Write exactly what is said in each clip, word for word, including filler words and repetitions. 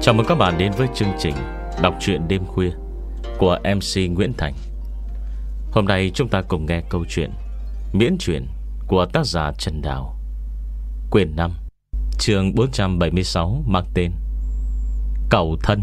Chào mừng các bạn đến với chương trình Đọc truyện đêm khuya của em xê Nguyễn Thành. Hôm nay chúng ta cùng nghe câu chuyện miễn truyện của tác giả Trần Đào, quyển năm, chương bốn trăm bảy mươi sáu, mang tên Cầu Thân.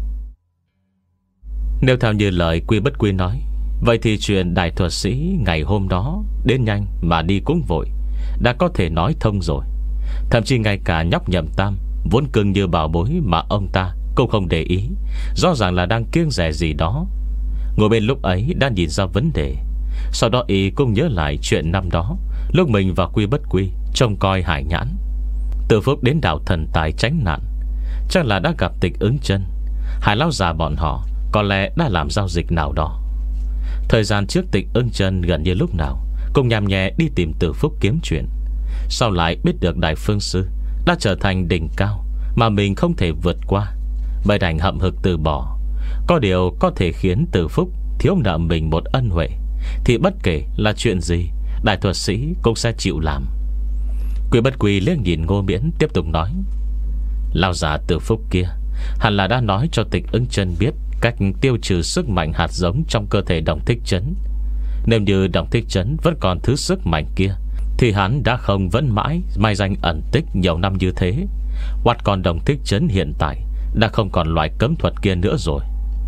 Nếu theo như lời Quy Bất Quy nói, vậy thì chuyện đại thuật sĩ ngày hôm đó đến nhanh mà đi cũng vội đã có thể nói thông rồi. Thậm chí ngay cả nhóc Nhậm Tam vốn cưng như bảo bối mà ông ta cũng không để ý, rõ ràng là đang kiêng dè gì đó. Ngồi bên lúc ấy đã nhìn ra vấn đề. Sau đó y cũng nhớ lại chuyện năm đó, lúc mình và Quy Bất Quy trông coi hải nhãn. Từ Phúc đến đảo Thần Tài tránh nạn, chắc là đã gặp Tịch Ứng Chân. Hải lão già bọn họ có lẽ đã làm giao dịch nào đó. Thời gian trước Tịch Ứng Chân gần như lúc nào cũng nhằm nhẹ đi tìm Từ Phúc kiếm chuyện. Sau lại biết được Đại Phương Sư đã trở thành đỉnh cao mà mình không thể vượt qua, bởi đành hậm hực từ bỏ. Có điều có thể khiến Từ Phúc thiếu nợ mình một ân huệ thì bất kể là chuyện gì, đại thuật sĩ cũng sẽ chịu làm. Quy Bất Quy liếc nhìn Ngô Miễn, tiếp tục nói: lão già Từ Phúc kia hẳn là đã nói cho Tịch Ứng Chân biết cách tiêu trừ sức mạnh hạt giống trong cơ thể Đồng Thích Trấn. Nếu như Đồng Thích Trấn vẫn còn thứ sức mạnh kia thì hắn đã không vẫn mãi mai danh ẩn tích nhiều năm như thế. Hoặc còn Đồng Thích Trấn hiện tại đã không còn loại cấm thuật kia nữa rồi.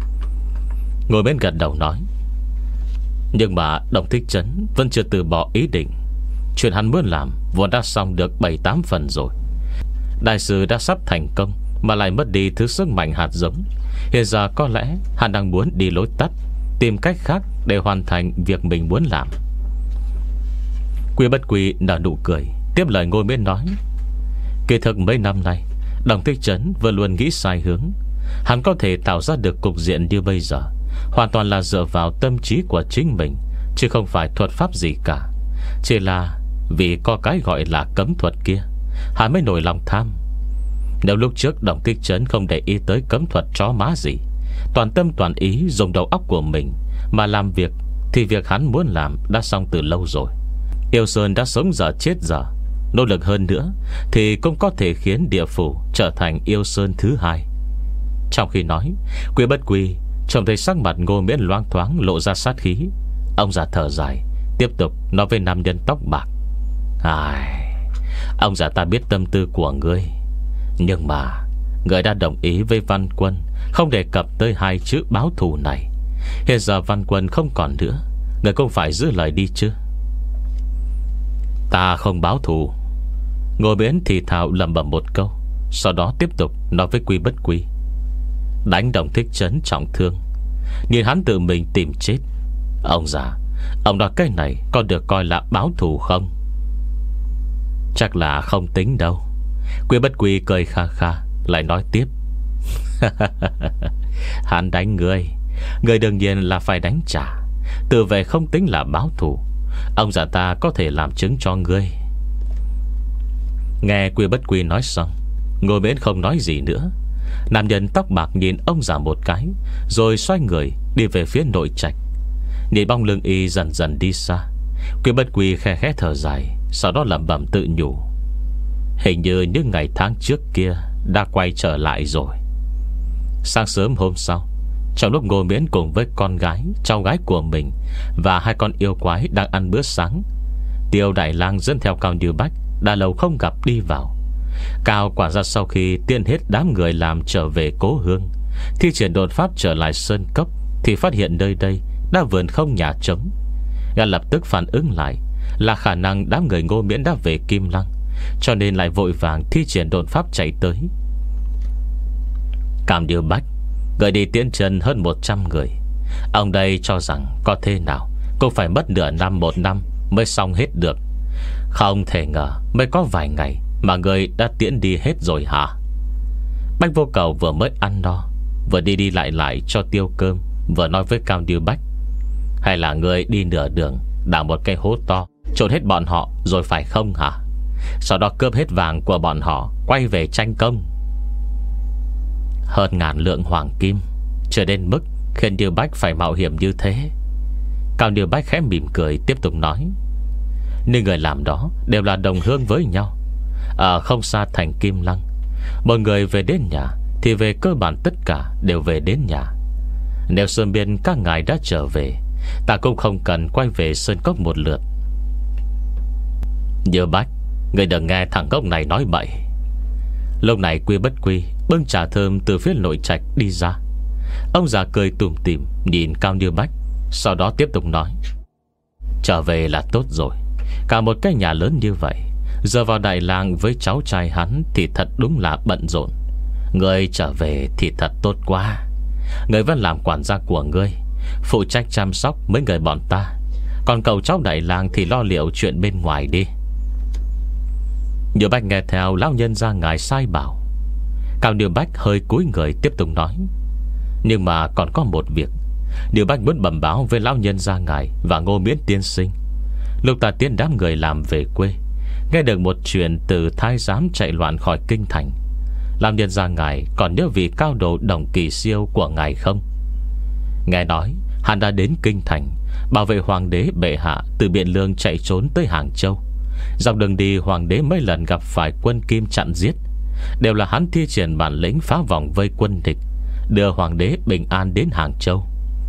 Ngồi bên gật đầu nói: nhưng mà Đồng Thích Trấn vẫn chưa từ bỏ ý định. Chuyện hắn muốn làm vốn đã xong được bảy tám phần rồi. Đại sư đã sắp thành công mà lại mất đi thứ sức mạnh hạt giống. Hiện giờ có lẽ hắn đang muốn đi lối tắt, tìm cách khác để hoàn thành việc mình muốn làm. Quy Bất Quy nở nụ cười, tiếp lời Ngô Miễn nói: kỳ thực mấy năm nay Đồng Thích Trấn vừa luôn nghĩ sai hướng. Hắn có thể tạo ra được cục diện như bây giờ hoàn toàn là dựa vào tâm trí của chính mình, chứ không phải thuật pháp gì cả. Chỉ là vì có cái gọi là cấm thuật kia, hắn mới nổi lòng tham. Nếu lúc trước Đồng Thích Trấn không để ý tới cấm thuật chó má gì, toàn tâm toàn ý dùng đầu óc của mình mà làm việc, thì việc hắn muốn làm đã xong từ lâu rồi. Yêu Sơn đã sống giờ chết giờ, nỗ lực hơn nữa thì cũng có thể khiến địa phủ trở thành Yêu Sơn thứ hai. Trong khi nói, Quy Bất Quy trông thấy sắc mặt Ngô Miễn loáng thoáng lộ ra sát khí. Ông già thở dài, tiếp tục nói với nam nhân tóc bạc: ai, ông già ta biết tâm tư của ngươi, nhưng mà ngươi đã đồng ý với Văn Quân không đề cập tới hai chữ báo thù này. Hiện giờ Văn Quân không còn nữa, ngươi cũng phải giữ lời đi chứ. Ta không báo thù. Ngô Miễn thì thào lẩm bẩm một câu, sau đó tiếp tục nói với Quy Bất Quy: đánh Đồng Thích Trấn trọng thương, nhìn hắn tự mình tìm chết. Ông già, ông nói cái này có được coi là báo thù không? Chắc là không tính đâu. Quy Bất Quy cười kha kha, lại nói tiếp: hắn đánh ngươi, ngươi đương nhiên là phải đánh trả. Tự về không tính là báo thù. Ông già ta có thể làm chứng cho ngươi. Nghe Quy Bất Quy nói xong, Ngô Miễn không nói gì nữa. Nam nhân tóc bạc nhìn ông già một cái, rồi xoay người đi về phía nội trạch. Nhìn bóng lưng y dần dần đi xa, Quy Bất Quy khe khẽ thở dài, sau đó lẩm bẩm tự nhủ: hình như những ngày tháng trước kia đã quay trở lại rồi. Sáng sớm hôm sau, trong lúc Ngô Miễn cùng với con gái, cháu gái của mình và hai con yêu quái đang ăn bữa sáng, Tiêu Đại Lang dẫn theo Cao Như Bách đã lâu không gặp đi vào. Cao quả ra sau khi tiên hết đám người làm trở về cố hương, thi triển đột pháp trở lại sơn cốc, thì phát hiện nơi đây đã vườn không nhà trống. Gã lập tức phản ứng lại là khả năng đám người Ngô Miễn đã về Kim Lăng, cho nên lại vội vàng thi triển đột pháp chạy tới. Cao Như Bách gửi đi tiễn chân hơn một trăm người. Ông đây cho rằng có thế nào cũng phải mất nửa năm một năm mới xong hết được. Không thể ngờ mới có vài ngày mà người đã tiễn đi hết rồi hả? Bách Vô Cầu vừa mới ăn no, vừa đi đi lại lại cho tiêu cơm, vừa nói với Cao Như Bách: hay là người đi nửa đường đào một cái hố to, trộn hết bọn họ rồi phải không hả? Sau đó cướp hết vàng của bọn họ, quay về tranh công. Hơn ngàn lượng hoàng kim, chưa đến mức khiến Như Bách phải mạo hiểm như thế. Cao Như Bách khẽ mỉm cười, tiếp tục nói: nên người làm đó đều là đồng hương với nhau. Ở không xa thành Kim Lăng, mọi người về đến nhà thì về cơ bản tất cả đều về đến nhà. Nếu Sơn Biên các ngài đã trở về, ta cũng không cần quay về Sơn Cốc một lượt. Như Bách, người đừng nghe thằng ngốc này nói bậy. Lúc này Quy Bất Quy bưng trà thơm từ phía nội trạch đi ra. Ông già cười tủm tỉm nhìn Cao Như Bách, sau đó tiếp tục nói: trở về là tốt rồi. Cả một cái nhà lớn như vậy, giờ vào Đại Lang với cháu trai hắn thì thật đúng là bận rộn. Ngươi trở về thì thật tốt quá. Ngươi vẫn làm quản gia của ngươi, phụ trách chăm sóc mấy người bọn ta. Còn cậu cháu Đại Lang thì lo liệu chuyện bên ngoài đi. Như Bách nghe theo lão nhân gia ngài sai bảo. Cao Như Bách hơi cúi người tiếp tục nói: nhưng mà còn có một việc Như Bách muốn bẩm báo với lão nhân gia ngài và Ngô Miễn tiên sinh. Lúc ta tiến đám người làm về quê, nghe được một chuyện từ thái giám chạy loạn khỏi kinh thành. Lão nhân gia ngài còn nhớ vị cao đồ Đồng Kỳ Siêu của ngài không? Nghe nói hắn đã đến kinh thành bảo vệ hoàng đế bệ hạ từ Biện Lương chạy trốn tới Hàng Châu. Dọc đường đi, hoàng đế mấy lần gặp phải quân Kim chặn giết, đều là hắn thi triển bản lĩnh phá vòng vây quân địch, đưa hoàng đế bình an đến Hàng Châu.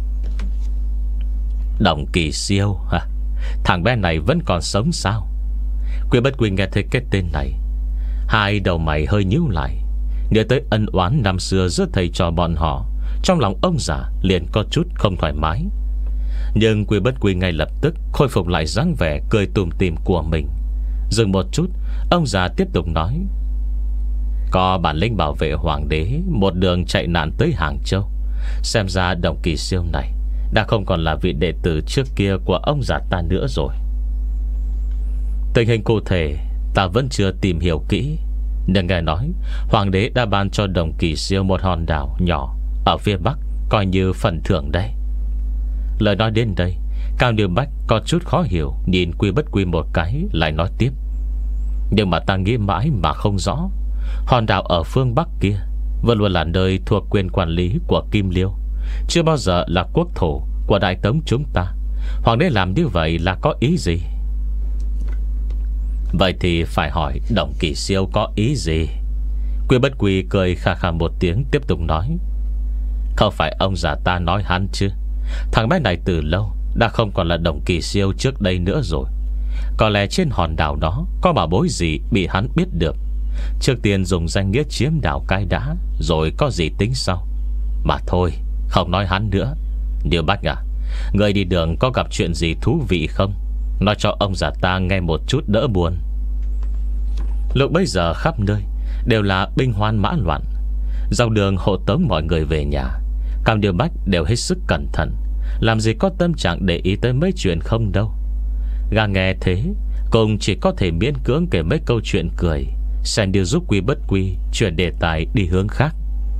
Đồng Kỳ Siêu hả? Thằng bé này vẫn còn sống sao? Quy Bất Quy nghe thấy cái tên này, hai đầu mày hơi nhíu lại. Nhớ tới ân oán năm xưa giữa thầy trò bọn họ, trong lòng ông già liền có chút không thoải mái. Nhưng Quy Bất Quy ngay lập tức khôi phục lại dáng vẻ cười tủm tỉm của mình. Dừng một chút, ông già tiếp tục nói: có bản lĩnh bảo vệ hoàng đế, một đường chạy nạn tới Hàng Châu. Xem ra Đồng Kỳ Siêu này đã không còn là vị đệ tử trước kia của ông già ta nữa rồi. Tình hình cụ thể ta vẫn chưa tìm hiểu kỹ, nhưng nghe nói hoàng đế đã ban cho Đồng Kỳ Siêu một hòn đảo nhỏ ở phía bắc, coi như phần thưởng đây. Lời nói đến đây, Cao Như Bách có chút khó hiểu, nhìn Quy Bất Quy một cái, lại nói tiếp: nhưng mà ta nghĩ mãi mà không rõ, hòn đảo ở phương bắc kia vẫn luôn là nơi thuộc quyền quản lý của Kim Liêu, chưa bao giờ là quốc thổ của Đại Tống chúng ta. Hoàng đế làm như vậy là có ý gì? Vậy thì phải hỏi Đồng Kỳ Siêu có ý gì? Quy Bất Quy cười khà khà một tiếng, tiếp tục nói: không phải ông già ta nói hắn chứ? Thằng bé này từ lâu đã không còn là Đồng Kỳ Siêu trước đây nữa rồi. Có lẽ trên hòn đảo đó có bảo bối gì bị hắn biết được. Trước tiên dùng danh nghĩa chiếm đảo cái đã, rồi có gì tính sau. Mà thôi, không nói hắn nữa. Điều Bách à, người đi đường có gặp chuyện gì thú vị không? Nói cho ông già ta nghe một chút đỡ buồn. Lúc bấy giờ khắp nơi đều là binh hoan mã loạn, dọc đường hộ tống mọi người về nhà. Cao Như Bách đều hết sức cẩn thận, làm gì có tâm trạng để ý tới mấy chuyện không đâu. Gà nghe thế cùng chỉ có thể miễn cưỡng kể mấy câu chuyện cười, xem điều giúp Quy Bất Quy chuyển đề tài đi hướng khác.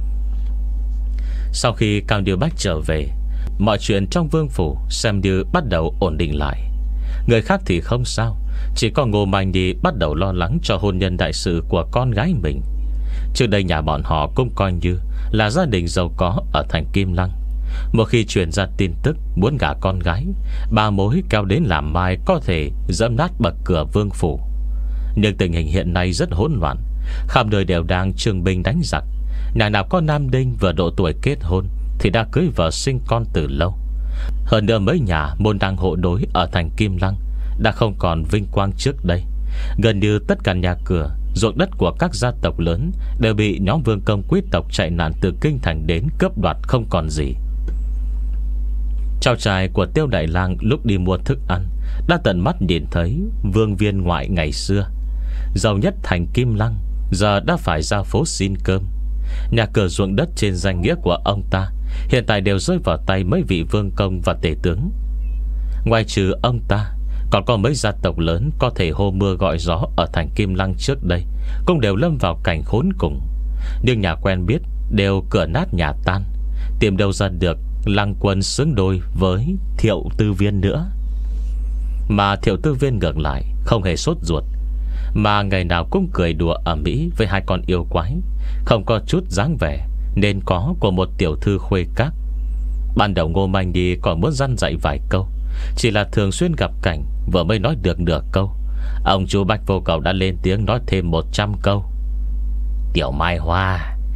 Sau khi Cao Như Bách trở về, mọi chuyện trong vương phủ xem như bắt đầu ổn định lại. Người khác thì không sao, chỉ có Ngô Mạnh Nhi bắt đầu lo lắng cho hôn nhân đại sự của con gái mình. Trước đây nhà bọn họ cũng coi như là gia đình giàu có ở thành Kim Lăng. Một khi truyền ra tin tức muốn gả con gái, ba mối kéo đến làm mai có thể dẫm nát bậc cửa vương phủ. Nhưng tình hình hiện nay rất hỗn loạn, khắp nơi đều đang trương binh đánh giặc. Nhà nào có nam đinh vừa độ tuổi kết hôn thì đã cưới vợ sinh con từ lâu. Hơn nữa mấy nhà môn đăng hộ đối ở thành Kim Lăng đã không còn vinh quang trước đây. Gần như tất cả nhà cửa, ruộng đất của các gia tộc lớn đều bị nhóm vương công quý tộc chạy nạn từ kinh thành đến cướp đoạt không còn gì. Cháu trai của Tiêu Đại Lang lúc đi mua thức ăn đã tận mắt nhìn thấy vương viên ngoại ngày xưa giàu nhất thành Kim Lăng giờ đã phải ra phố xin cơm. Nhà cửa ruộng đất trên danh nghĩa của ông ta hiện tại đều rơi vào tay mấy vị vương công và tể tướng. Ngoài trừ ông ta, còn có mấy gia tộc lớn có thể hô mưa gọi gió ở thành Kim Lăng trước đây cũng đều lâm vào cảnh khốn cùng. Nhưng nhà quen biết đều cửa nát nhà tan, tìm đâu ra được Lăng Quân xứng đôi với Thiệu Tư Viên nữa. Mà Thiệu Tư Viên ngược lại không hề sốt ruột, mà ngày nào cũng cười đùa ầm ĩ với hai con yêu quái, không có chút dáng vẻ nên có của một tiểu thư khuê các. Ban đầu Ngô Mạnh đi còn muốn răn dạy vài câu, chỉ là thường xuyên gặp cảnh vừa mới nói được nửa câu, ông chú Bạch Vô Cầu đã lên tiếng nói thêm một trăm câu. Tiểu Mai Hoa,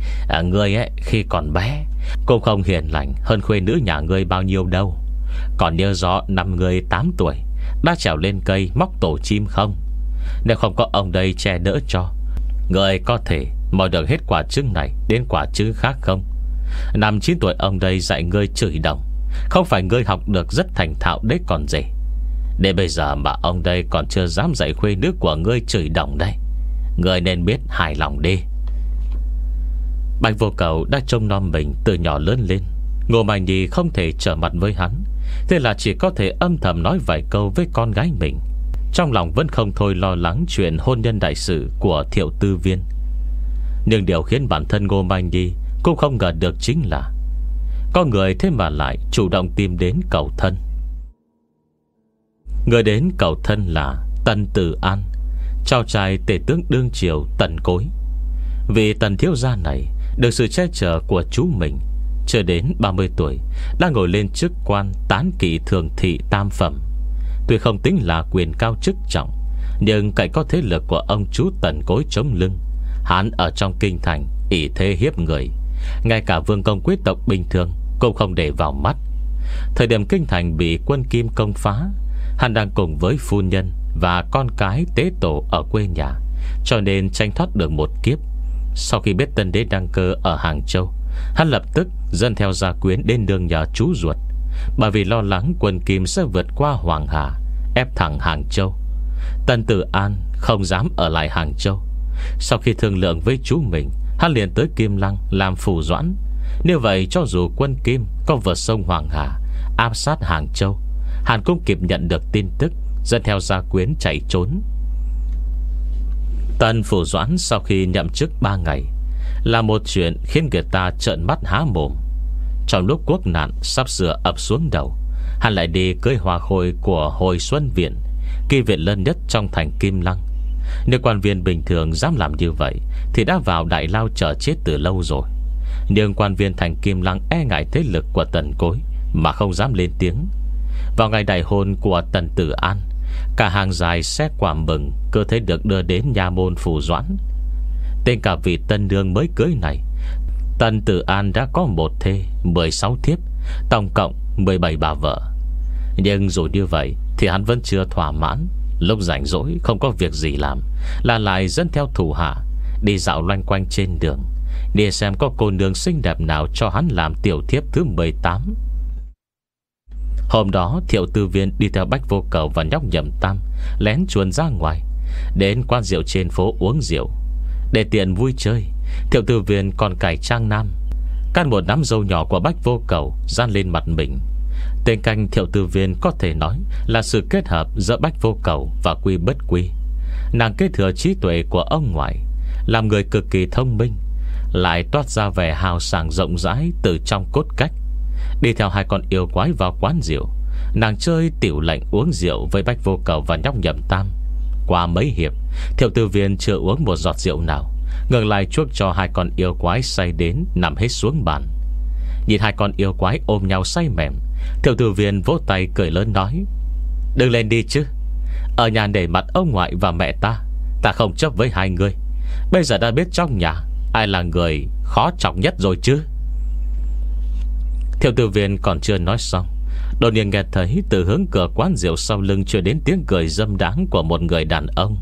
à, Ngươi ấy khi còn bé cũng không hiền lành hơn khuê nữ nhà ngươi bao nhiêu đâu. Còn nhớ rõ năm ngươi tám tuổi đã trèo lên cây móc tổ chim không? Nếu không có ông đây che đỡ cho, ngươi có thể mọi được hết quả trứng này đến quả trứng khác không? Năm chín tuổi ông đây dạy ngươi chửi đồng, không phải ngươi học được rất thành thạo đấy còn gì. Đến bây giờ mà ông đây còn chưa dám dạy khuê nữ của ngươi chửi đồng đây. Ngươi nên biết hài lòng đi. Bạch Vô Cầu đã trông nom mình từ nhỏ lớn lên. Ngô Mai Nhi không thể trở mặt với hắn, thế là chỉ có thể âm thầm nói vài câu với con gái mình. Trong lòng vẫn không thôi lo lắng chuyện hôn nhân đại sự của Thiệu Tư Viên. Nhưng điều khiến bản thân Ngô Mai Nhi cũng không ngờ được chính là có người thế mà lại chủ động tìm đến cầu thân. Người đến cầu thân là Tần Tử An, cháu trai tể tướng đương triều Tần Cối. Vì Tần thiếu gia này được sự che chở của chú mình, chưa đến ba mươi tuổi đã ngồi lên chức quan tán kỵ thường thị tam phẩm. Tuy không tính là quyền cao chức trọng, nhưng cậy có thế lực của ông chú Tần Cối chống lưng, hắn ở trong kinh thành ỷ thế hiếp người, ngay cả vương công quý tộc bình thường cũng không để vào mắt. Thời điểm kinh thành bị quân Kim công phá, hắn đang cùng với phu nhân và con cái tế tổ ở quê nhà, cho nên tranh thoát được một kiếp. Sau khi biết tân đế đăng cơ ở Hàng Châu, hắn lập tức dẫn theo gia quyến đến đường nhờ chú ruột, bởi vì lo lắng quân Kim sẽ vượt qua Hoàng Hà, ép thẳng Hàng Châu. Tần Tử An không dám ở lại Hàng Châu. Sau khi thương lượng với chú mình, hắn liền tới Kim Lăng làm phủ doãn. Như vậy cho dù quân Kim có vượt sông Hoàng Hà áp sát Hàng Châu, hắn cũng kịp nhận được tin tức, dẫn theo gia quyến chạy trốn. Tần phủ doãn sau khi nhậm chức ba ngày là một chuyện khiến người ta trợn mắt há mồm. Trong lúc quốc nạn sắp sửa ập xuống đầu, hắn lại đi cưới hoa khôi của Hồi Xuân Viện, kỳ viện lớn nhất trong thành Kim Lăng. Nếu quan viên bình thường dám làm như vậy thì đã vào đại lao chờ chết từ lâu rồi. Nhưng quan viên thành Kim Lăng e ngại thế lực của Tần Cối mà không dám lên tiếng. Vào ngày đại hôn của Tần Tử An, cả hàng dài xe quả mừng cơ thể được đưa đến nhà môn phủ doãn. Tên cả vị tân nương mới cưới này, Tần Tử An đã có một thê, mười sáu thiếp, tổng cộng mười bảy bà vợ. Nhưng dù như vậy thì hắn vẫn chưa thỏa mãn. Lúc rảnh rỗi không có việc gì làm là lại dẫn theo thủ hạ đi dạo loanh quanh trên đường, đi xem có cô nương xinh đẹp nào cho hắn làm tiểu thiếp thứ mười tám. Hôm đó Thiệu Tư Viên đi theo Bách Vô Cầu và nhóc Nhậm Tam lén chuồn ra ngoài, đến quán rượu trên phố uống rượu. Để tiện vui chơi, Thiệu Tư Viên còn cải trang nam, cắt một nắm râu nhỏ của Bách Vô Cầu dán lên mặt mình. Tên canh Thiệu Tư Viên có thể nói là sự kết hợp giữa Bách Vô Cầu và Quy Bất Quy. Nàng kế thừa trí tuệ của ông ngoại, làm người cực kỳ thông minh, lại toát ra vẻ hào sảng rộng rãi từ trong cốt cách. Đi theo hai con yêu quái vào quán rượu, nàng chơi tiểu lệnh uống rượu với Bách Vô Cầu và nhóc Nhậm Tam. Qua mấy hiệp, Thiệu Tư Viên chưa uống một giọt rượu nào, ngược lại chuốc cho hai con yêu quái say đến nằm hết xuống bàn. Nhìn hai con yêu quái ôm nhau say mềm, Thiệu Tư Viên vỗ tay cười lớn nói: "Đừng lên đi chứ, ở nhà để mặt ông ngoại và mẹ ta, ta không chấp với hai người. Bây giờ đã biết trong nhà ai là người khó chọc nhất rồi chứ." Thiệu Tư Viên còn chưa nói xong, đột nhiên nghe thấy từ hướng cửa quán rượu sau lưng truyền đến tiếng cười dâm đáng của một người đàn ông.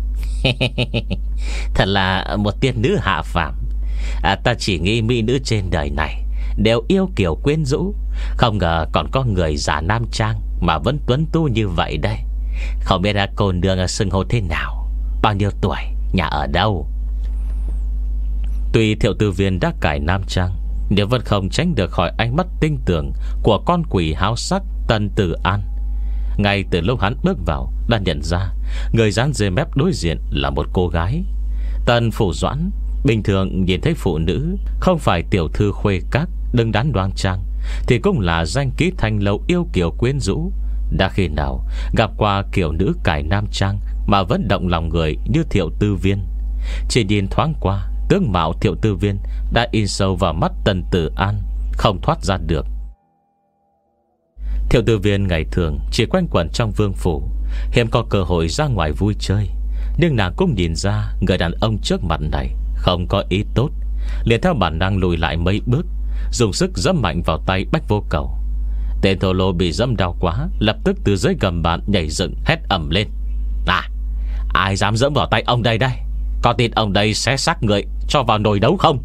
"Thật là một tiên nữ hạ phàm. à, Ta chỉ nghĩ mỹ nữ trên đời này đều yêu kiều quyến rũ, không ngờ còn có người giả nam trang mà vẫn tuấn tu như vậy đây. Không biết là cô nương xưng hô thế nào, bao nhiêu tuổi, nhà ở đâu?" Tuy Thiệu Tư Viên đã cải nam trang, nhưng vẫn không tránh được khỏi ánh mắt tinh tường của con quỷ háo sắc Tần Tử An. Ngay từ lúc hắn bước vào đã nhận ra người dán dê mép đối diện là một cô gái. Tần phủ doãn bình thường nhìn thấy phụ nữ không phải tiểu thư khuê các đứng đắn đoan trang thì cũng là danh ký thanh lâu yêu kiều quyến rũ. Đã khi nào gặp qua kiểu nữ cải nam trang mà vẫn động lòng người như Thiệu Tư Viên? Chỉ nhìn thoáng qua, tướng mạo Thiệu Tư Viên đã in sâu vào mắt Tần Tử An, không thoát ra được. Thiệu Tư Viên ngày thường chỉ quanh quẩn trong vương phủ, hiếm có cơ hội ra ngoài vui chơi. Nhưng nàng cũng nhìn ra người đàn ông trước mặt này không có ý tốt, liền theo bản năng lùi lại mấy bước, dùng sức giẫm mạnh vào tay Bách Vô Cầu. Tên thô lô bị dẫm đau quá, lập tức từ dưới gầm bàn nhảy dựng, hét ầm lên: À, ai dám dẫm vào tay ông đây đây? Có tin ông đây xé xác người cho vào nồi đấu không?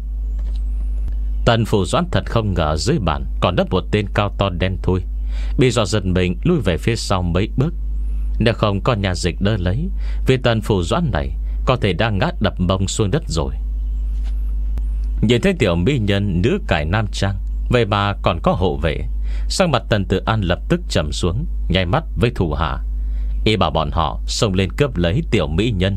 Tần Phủ Doãn thật không ngờ dưới bàn còn đắp một tên cao to đen thui, bị dọa giật mình lui về phía sau mấy bước. Nếu không có nhà dịch đỡ lấy, vì Tần Phủ Doãn này có thể đang ngã đập mông xuống đất rồi. Nhìn thấy tiểu mỹ nhân nữ cải nam trang, vậy mà còn có hộ vệ, sắc mặt Tần Tử An lập tức trầm xuống, nháy mắt với thủ hạ, y bảo bọn họ xông lên cướp lấy tiểu mỹ nhân.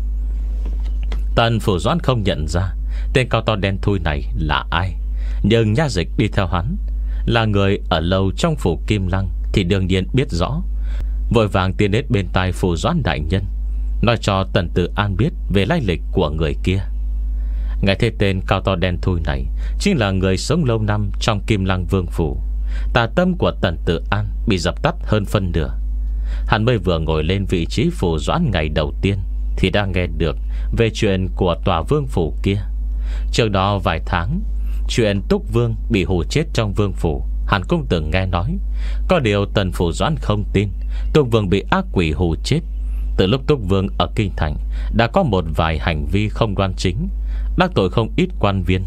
Tần Phủ Doãn không nhận ra tên cao to đen thui này là ai, nhưng nha dịch đi theo hắn là người ở lâu trong phủ Kim Lăng thì đương nhiên biết rõ, vội vàng tiến đến bên tai Phủ Doãn đại nhân, nói cho Tần Tử An biết về lai lịch của người kia. Nghe thấy tên cao to đen thui này chính là người sống lâu năm trong Kim Lăng Vương phủ. Tà tâm của Tần Tử An bị dập tắt hơn phân nửa. Hắn mới vừa ngồi lên vị trí Phủ Doãn ngày đầu tiên thì đã nghe được về chuyện của tòa vương phủ kia. Trước đó vài tháng, chuyện Túc Vương bị hù chết trong vương phủ hắn cũng từng nghe nói. Có điều Tần Phủ Doãn không tin Túc Vương bị ác quỷ hù chết. Từ lúc Túc Vương ở kinh thành đã có một vài hành vi không đoan chính, đắc tội không ít quan viên.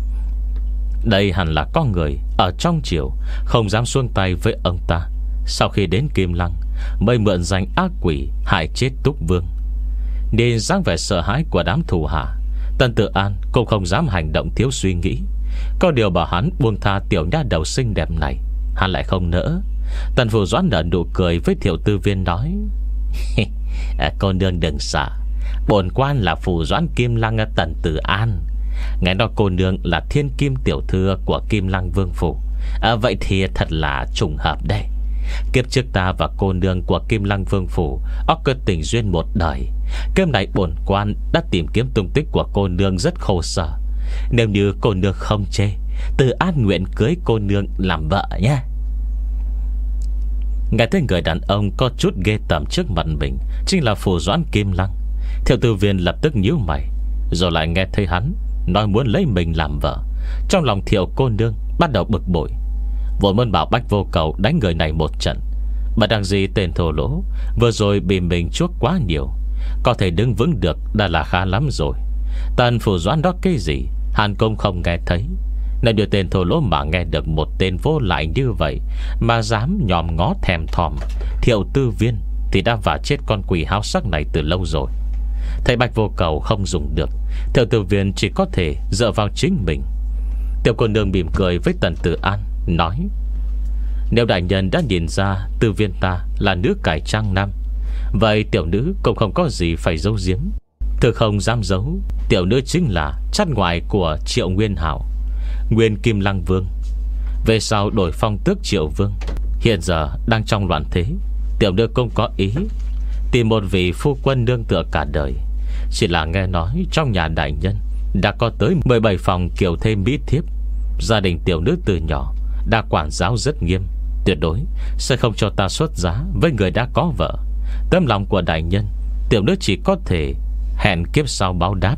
Đây hẳn là có người ở trong triều không dám xuông tay với ông ta, sau khi đến Kim Lăng mới mượn danh ác quỷ hại chết Túc Vương. Nên dáng vẻ sợ hãi của đám thủ hạ, Tần Tử An cũng không dám hành động thiếu suy nghĩ. Có điều bảo hắn buông tha tiểu nha đầu xinh đẹp này, hắn lại không nỡ. Tần Phủ Doãn nở nụ cười với Thiệu Tư Viên nói: Cô nương đừng sợ, bổn quan là Phủ Doãn Kim Lăng Tần Tử An. Nghe nói cô nương là thiên kim tiểu thư của Kim Lăng Vương phủ, à, vậy thì thật là trùng hợp đây. Kiếp trước ta và cô nương của Kim Lăng Vương phủ óc cơ tình duyên một đời. Kiếp này bổn quan đã tìm kiếm tung tích của cô nương rất khổ sở. Nếu như cô nương không chê, Tử An nguyện cưới cô nương làm vợ nhé. Nghe thấy người đàn ông có chút ghê tởm trước mặt mình chính là Phủ Doãn Kim Lăng, Thiệu Tư Viên lập tức nhíu mày. Rồi lại nghe thấy hắn nói muốn lấy mình làm vợ, trong lòng Thiệu cô nương bắt đầu bực bội, vội muốn bảo Bách Vô Cầu đánh người này một trận. Mà đang gì tên thô lỗ vừa rồi bị mình chuốc quá nhiều, có thể đứng vững được đã là khá lắm rồi. Tần Phủ Doãn đó cái gì hắn cũng không nghe thấy, nên điều tên thô lỗ mà nghe được một tên vô lại như vậy mà dám nhòm ngó thèm thòm Thiệu Tư Viên thì đã vả chết con quỷ háo sắc này từ lâu rồi. Thấy Bạch Vô Cầu không dùng được, Thiệu Tư Viên chỉ có thể dựa vào chính mình. Tiểu cô nương mỉm cười với Tần Tử An nói: Nếu đại nhân đã nhìn ra Tư Viên ta là nữ cải trang nam, vậy tiểu nữ cũng không có gì phải giấu giếm. Thực không dám giấu, tiểu nữ chính là chắt ngoại của Triệu Nguyên Hảo, nguyên Kim Lăng Vương, về sau đổi phong tước Triệu Vương. Hiện giờ đang trong loạn thế, tiểu nữ cũng có ý tìm một vị phu quân nương tựa cả đời. Chỉ là nghe nói trong nhà đại nhân đã có tới mười bảy phòng kiều thêm mỹ thiếp. Gia đình tiểu nữ từ nhỏ đã quản giáo rất nghiêm, tuyệt đối sẽ không cho ta xuất giá với người đã có vợ. Tấm lòng của đại nhân, tiểu nữ chỉ có thể hẹn kiếp sau báo đáp.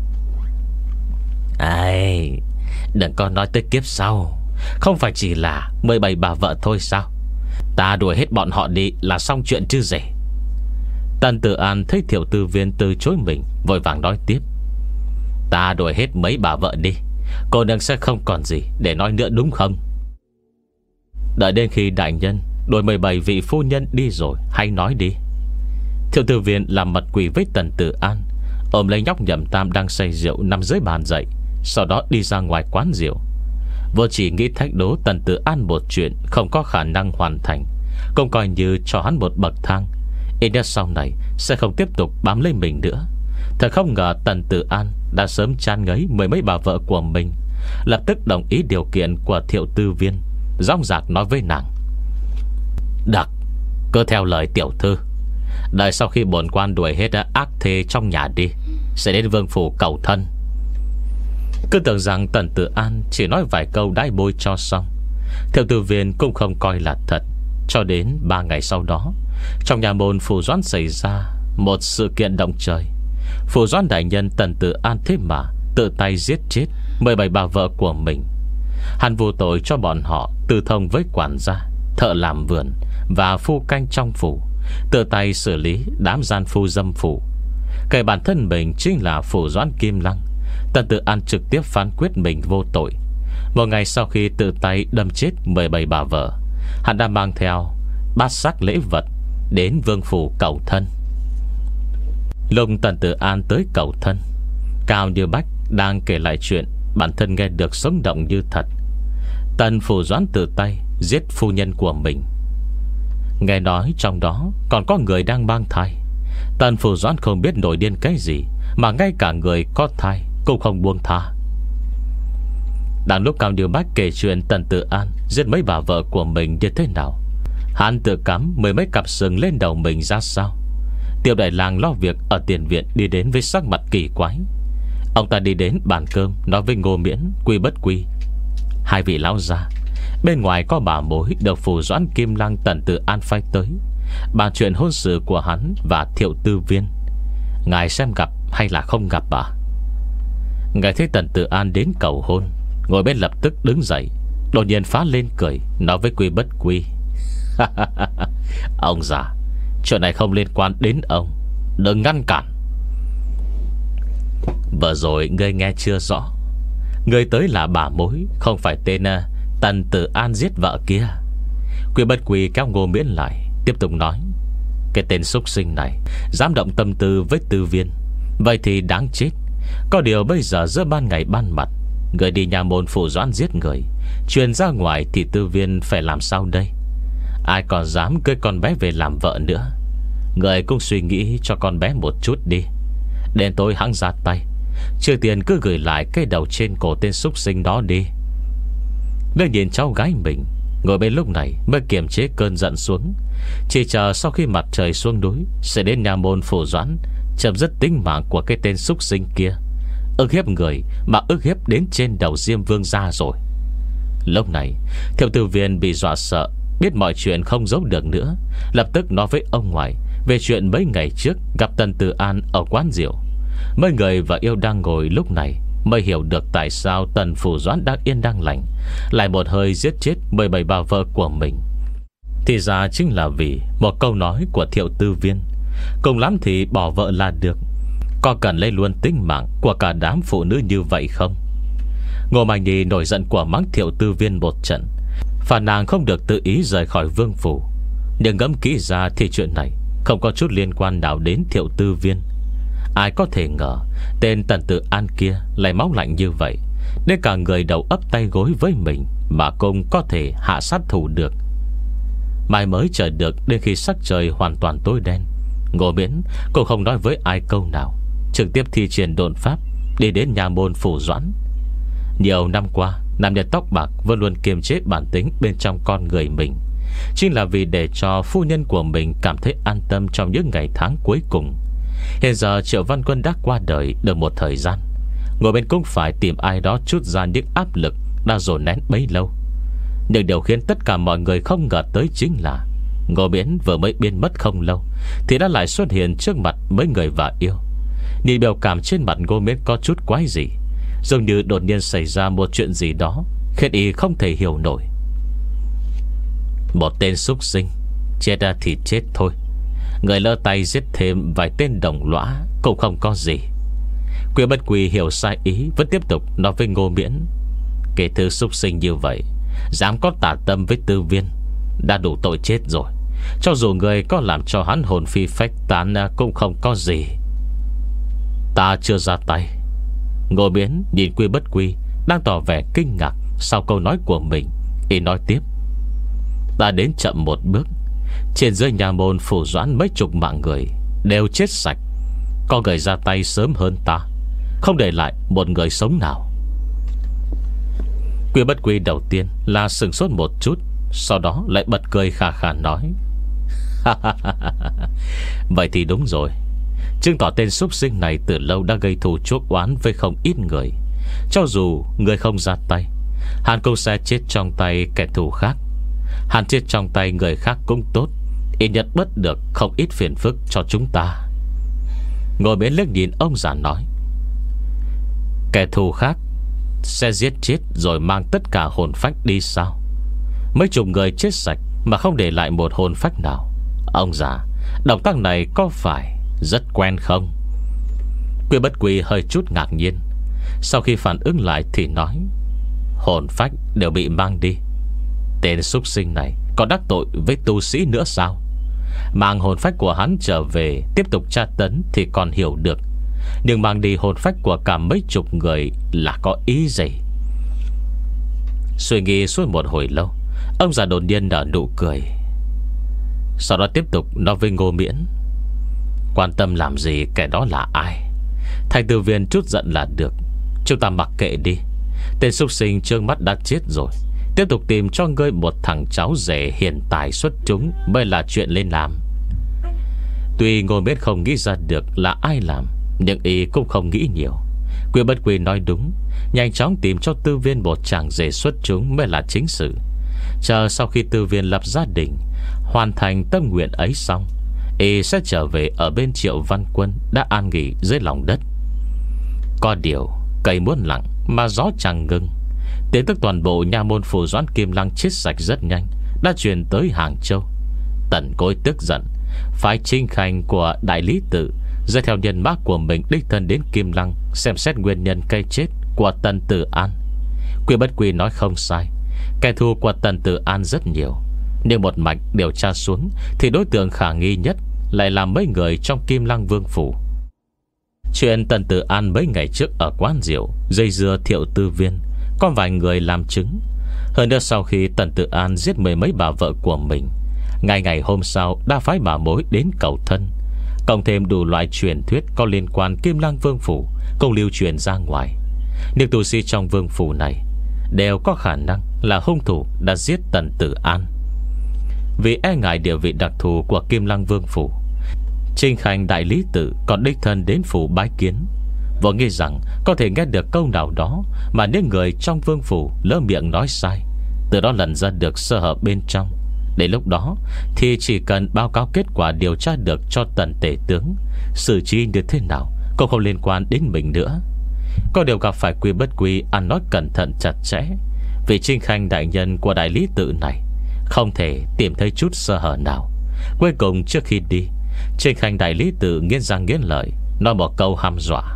Ai, đừng có nói tới kiếp sau, không phải chỉ là mười bảy bà vợ thôi sao? Ta đuổi hết bọn họ đi là xong chuyện chứ gì. Tần Tử An thấy Thiệu Tư Viên từ chối mình, vội vàng nói tiếp: Ta đuổi hết mấy bà vợ đi, cô nương sẽ không còn gì để nói nữa đúng không? Đợi đến khi đại nhân đuổi mười bảy vị phu nhân đi rồi hay nói đi. Thiệu Tư Viên làm mật quỷ với Tần Tử An, ôm lấy nhóc Nhậm Tam đang say rượu nằm dưới bàn dậy, sau đó đi ra ngoài quán rượu. Vô chỉ nghĩ thách đố Tần Tử An một chuyện không có khả năng hoàn thành, cũng coi như cho hắn một bậc thang, ít nhất sau này sẽ không tiếp tục bám lấy mình nữa. Thật không ngờ Tần Tử An đã sớm chán ngấy mười mấy bà vợ của mình, lập tức đồng ý điều kiện của Thiệu Tư Viên, dõng dạc nói với nàng: Được, cứ theo lời tiểu thư. Đợi sau khi bổn quan đuổi hết ác thê trong nhà đi, sẽ đến vương phủ cầu thân. Cứ tưởng rằng Tần Tử An chỉ nói vài câu đãi bôi cho xong, Thiệu Tư Viên cũng không coi là thật. Cho đến ba ngày sau đó, trong nhà môn Phủ Doãn xảy ra một sự kiện động trời. Phủ Doãn đại nhân Tần Tử An thế mà tự tay giết chết mười bảy bà vợ của mình. Hắn vô tội cho bọn họ tư thông với quản gia, thợ làm vườn và phu canh trong phủ, tự tay xử lý đám gian phu dâm phủ. Kể bản thân mình chính là phủ doãn Kim Lăng, Tần Tử An trực tiếp phán quyết mình vô tội. Một ngày sau khi tự tay đâm chết mười bảy bà vợ, hắn đã mang theo bát sắc lễ vật đến vương phủ cầu thân. Lúc Tần Tử An tới cầu thân, Cao Như Bách đang kể lại chuyện bản thân nghe được sống động như thật. Tần phủ doãn tự tay giết phu nhân của mình. Nghe nói trong đó còn có người đang mang thai. Tần phủ doãn không biết nổi điên cái gì, mà ngay cả người có thai cũng không buông tha. Đang lúc Cao Như Bách kể chuyện Tần Tử An giết mấy bà vợ của mình như thế nào, hắn tự cắm mười mấy cặp sừng lên đầu mình ra sao. Tiểu đại lang lo việc ở tiền viện đi đến với sắc mặt kỳ quái. Ông ta đi đến bàn cơm nói với Ngô Miễn, Quy Bất Quy: hai vị lão gia, bên ngoài có bà mối được phủ doãn Kim Lăng Tần Tử An phái tới bàn chuyện hôn sự của hắn và Thiệu Tư Viên. Ngài xem gặp hay là không gặp bà? Ngài thấy Tần Tử An đến cầu hôn, ngồi bên lập tức đứng dậy, đột nhiên phá lên cười, nói với Quy Bất Quy: ông già, chuyện này không liên quan đến ông, đừng ngăn cản. Vừa rồi ngươi nghe chưa rõ, người tới là bà mối, không phải tên uh, Tần Tử An giết vợ kia. Quy Bất Quy kéo Ngô Miễn lại, tiếp tục nói: cái tên súc sinh này dám động tâm tư với Tư Viên, vậy thì đáng chết. Có điều bây giờ giữa ban ngày ban mặt, người đi nhà môn phủ doãn giết người, truyền ra ngoài thì Tư Viên phải làm sao đây? Ai còn dám cưới con bé về làm vợ nữa? Người cũng suy nghĩ cho con bé một chút đi, đến tối hẵng ra tay. Trừ tiền cứ gửi lại cái đầu trên cổ tên súc sinh đó đi. Nơi nhìn cháu gái mình ngồi bên lúc này mới kiềm chế cơn giận xuống, chỉ chờ sau khi mặt trời xuống núi sẽ đến nhà môn phủ doãn chấm dứt tính mạng của cái tên súc sinh kia. Ức hiếp người mà ức hiếp đến trên đầu Diêm Vương gia rồi. Lúc này Thiệu Tư Viên bị dọa sợ, biết mọi chuyện không giấu được nữa, lập tức nói với ông ngoại về chuyện mấy ngày trước gặp Tần Tử An ở quán rượu. Mấy người và yêu đang ngồi lúc này mới hiểu được tại sao Tần phủ doãn đang yên đang lành lại một hơi giết chết mười bảy bà vợ của mình. Thì ra chính là vì một câu nói của Thiệu Tư Viên: cùng lắm thì bỏ vợ là được, có cần lấy luôn tính mạng của cả đám phụ nữ như vậy không? Ngô Mai Nhi nổi giận của mắng Thiệu Tư Viên một trận, phản nàng không được tự ý rời khỏi vương phủ. Nhưng ngẫm kỹ ra thì chuyện này không có chút liên quan nào đến Thiệu Tư Viên. Ai có thể ngờ tên Tần Tử An kia lại máu lạnh như vậy, đến cả người đầu ấp tay gối với mình mà cũng có thể hạ sát thủ được. Mai mới chờ được đến khi sắc trời hoàn toàn tối đen, Ngô Miễn cũng không nói với ai câu nào, trực tiếp thi triển độn pháp đi đến nhà môn phủ doãn. Nhiều năm qua, nam nhân tóc bạc vẫn luôn kiềm chế bản tính bên trong con người mình, chính là vì để cho phu nhân của mình cảm thấy an tâm trong những ngày tháng cuối cùng. Hiện giờ Triệu Văn Quân đã qua đời được một thời gian, ngồi bên cũng phải tìm ai đó trút ra những áp lực đã dồn nén bấy lâu. Nhưng điều khiến tất cả mọi người không ngờ tới chính là Ngô Miễn vừa mới biến mất không lâu thì đã lại xuất hiện trước mặt mấy người và yêu. Nhìn biểu cảm trên mặt Ngô Miễn có chút quái gì, dường như đột nhiên xảy ra một chuyện gì đó khiến y không thể hiểu nổi. Một tên súc sinh, chết ra thì chết thôi, người lỡ tay giết thêm vài tên đồng lõa cũng không có gì. Quy Bất Quy hiểu sai ý, vẫn tiếp tục nói với Ngô Miễn: kẻ thứ súc sinh như vậy dám có tà tâm với Tư Viên, đã đủ tội chết rồi. Cho dù người có làm cho hắn hồn phi phách tán cũng không có gì. Ta chưa ra tay. Ngô Miễn nhìn Quy Bất Quy đang tỏ vẻ kinh ngạc sau câu nói của mình, y nói tiếp: ta đến chậm một bước, trên dưới nhà môn phủ doãn mấy chục mạng người đều chết sạch. Có người ra tay sớm hơn ta, không để lại một người sống nào. Quy Bất Quy đầu tiên là sừng sốt một chút, sau đó lại bật cười khà khà nói: vậy thì đúng rồi, chứng tỏ tên súc sinh này từ lâu đã gây thù chuốc oán với không ít người. Cho dù người không ra tay, hắn cũng sẽ chết trong tay kẻ thù khác. Hắn chết trong tay người khác cũng tốt, ít nhất bớt được không ít phiền phức cho chúng ta. Ngồi bên liếc nhìn ông già nói: kẻ thù khác sẽ giết chết rồi mang tất cả hồn phách đi sao? Mấy chục người chết sạch mà không để lại một hồn phách nào. Ông già, động tác này có phải rất quen không? Quy Bất Quy hơi chút ngạc nhiên. Sau khi phản ứng lại thì nói: hồn phách đều bị mang đi. Tên súc sinh này có đắc tội với tu sĩ nữa sao? Mang hồn phách của hắn trở về tiếp tục tra tấn thì còn hiểu được, nhưng mang đi hồn phách của cả mấy chục người là có ý gì? Suy nghĩ suốt một hồi lâu, ông già đột nhiên nở nụ cười. Sau đó tiếp tục nói với Ngô Miễn: quan tâm làm gì kẻ đó là ai? Thành tử viên chút giận là được. Chúng ta mặc kệ đi. Tên súc sinh trương mắt đã chết rồi, tiếp tục tìm cho ngươi một thằng cháu rể hiền tài xuất chúng mới là chuyện lên làm. Tuy Ngô Miễn không nghĩ ra được là ai làm, nhưng y cũng không nghĩ nhiều. Quy Bất Quy nói đúng, nhanh chóng tìm cho tư viên một chàng rể xuất chúng mới là chính sự. Chờ sau khi tư viên lập gia đình, hoàn thành tâm nguyện ấy xong, y sẽ trở về ở bên Triệu Văn Quân đã an nghỉ dưới lòng đất. Có điều cây muốn lặng mà gió chẳng ngừng. Tin tức toàn bộ nha môn phủ Doãn Kim Lăng chết sạch rất nhanh đã truyền tới Hàng Châu. Tần Cối tức giận, phái Trinh Khanh của Đại Lý Tự dẫn theo nhân mã của mình đích thân đến Kim Lăng xem xét nguyên nhân cây chết của Tần Tử An. Quy Bất Quy nói không sai, kẻ thù của Tần Tử An rất nhiều, nhưng một mạch điều tra xuống thì đối tượng khả nghi nhất lại là mấy người trong Kim Lăng Vương phủ. Chuyện Tần Tử An mấy ngày trước ở quán rượu dây dưa Thiệu Tư Viên có vài người làm chứng. Hơn nữa sau khi Tần Tử An giết mười mấy bà vợ của mình, ngày ngày hôm sau đã phái bà mối đến cầu thân, cộng thêm đủ loại truyền thuyết có liên quan Kim Lăng Vương phủ cũng lưu truyền ra ngoài. Những tu sĩ trong vương phủ này đều có khả năng là hung thủ đã giết Tần Tử An. Vì e ngại địa vị đặc thù của Kim Lăng Vương phủ, Trinh Khanh Đại Lý Tự còn đích thân đến phủ bái kiến, vốn nghĩ rằng có thể nghe được câu nào đó mà những người trong vương phủ lỡ miệng nói sai, từ đó lần ra được sơ hở bên trong. Đến lúc đó thì chỉ cần báo cáo kết quả điều tra được cho Tần Tể Tướng, xử trí như thế nào cũng không liên quan đến mình nữa. Có điều gặp phải Quy Bất Quy ăn nói cẩn thận chặt chẽ, vì Trinh Khanh đại nhân của Đại Lý Tự này không thể tìm thấy chút sơ hở nào. Cuối cùng trước khi đi, Trinh Khanh Đại Lý Tự nghiến răng nghiến lợi nói một câu hăm dọa: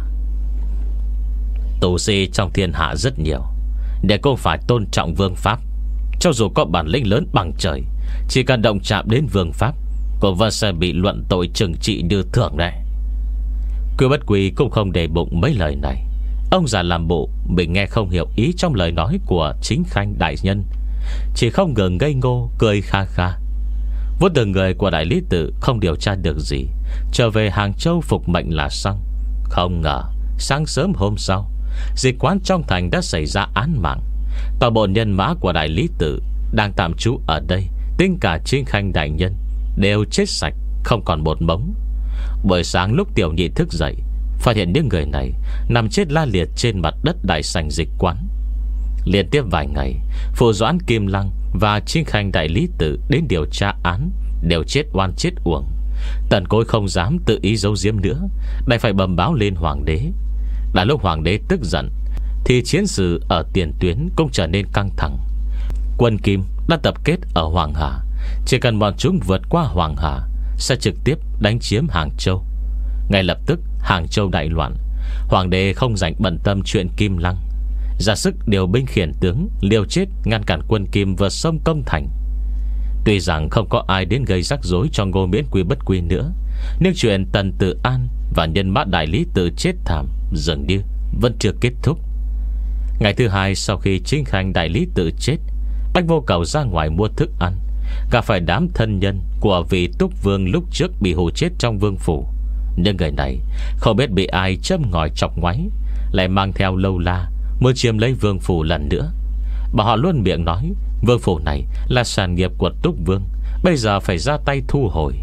tù sĩ trong thiên hạ rất nhiều, để cũng phải tôn trọng vương pháp. Cho dù có bản lĩnh lớn bằng trời, chỉ cần động chạm đến vương pháp cũng vẫn sẽ bị luận tội trừng trị như thường đấy. Quy Bất Quy cũng không để bụng mấy lời này. Ông già làm bộ mình nghe không hiểu ý trong lời nói của Chính Khanh đại nhân, chỉ không ngừng ngây ngô cười kha kha. Vốn từ người của Đại Lý Tự không điều tra được gì, trở về Hàng Châu phục mệnh là xong. Không ngờ sáng sớm hôm sau, dịch quán trong thành đã xảy ra án mạng. Toàn bộ nhân mã của Đại Lý Tự đang tạm trú ở đây, tính cả Trinh Khanh đại nhân, đều chết sạch, không còn một mống. Buổi sáng lúc Tiểu Nhị thức dậy, phát hiện những người này nằm chết la liệt trên mặt đất đại sảnh dịch quán. Liên tiếp vài ngày, phủ Doãn Kim Lăng và Trinh Khanh Đại Lý Tự đến điều tra án đều chết oan chết uổng. Tần Cối không dám tự ý giấu giếm nữa, đành phải bẩm báo lên hoàng đế. Đã lúc hoàng đế tức giận thì chiến sự ở tiền tuyến cũng trở nên căng thẳng. Quân Kim đã tập kết ở Hoàng Hà, chỉ cần bọn chúng vượt qua Hoàng Hà sẽ trực tiếp đánh chiếm Hàng Châu. Ngay lập tức Hàng Châu đại loạn. Hoàng đế không dành bận tâm chuyện Kim Lăng, ra sức điều binh khiển tướng liều chết ngăn cản quân Kim vượt sông công thành. Tuy rằng không có ai đến gây rắc rối cho Ngô Miễn Quy Bất Quy nữa, nhưng chuyện Tần Tử An và nhân mã Đại Lý Tự chết thảm dường như vẫn chưa kết thúc. Ngày thứ hai sau khi Trinh Khanh Đại Lý Tự chết, Bách Vô Cầu ra ngoài mua thức ăn, gặp phải đám thân nhân của vị Túc Vương lúc trước bị hù chết trong vương phủ. Nhưng người này không biết bị ai châm ngòi chọc ngoáy, lại mang theo lâu la muốn chiếm lấy vương phủ lần nữa. Bà họ luôn miệng nói vương phủ này là sản nghiệp của Túc Vương, bây giờ phải ra tay thu hồi.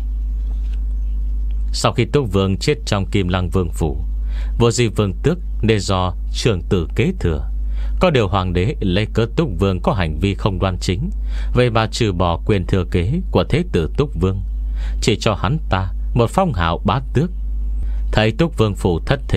Sau khi Túc Vương chết trong Kim Lăng Vương phủ, vô di vương tước nên do trưởng tử kế thừa. Có điều hoàng đế lấy cớ Túc Vương có hành vi không đoan chính, vậy mà trừ bỏ quyền thừa kế của thế tử Túc Vương, chỉ cho hắn ta một phong hào bá tước. Thấy Túc Vương phủ thất thế,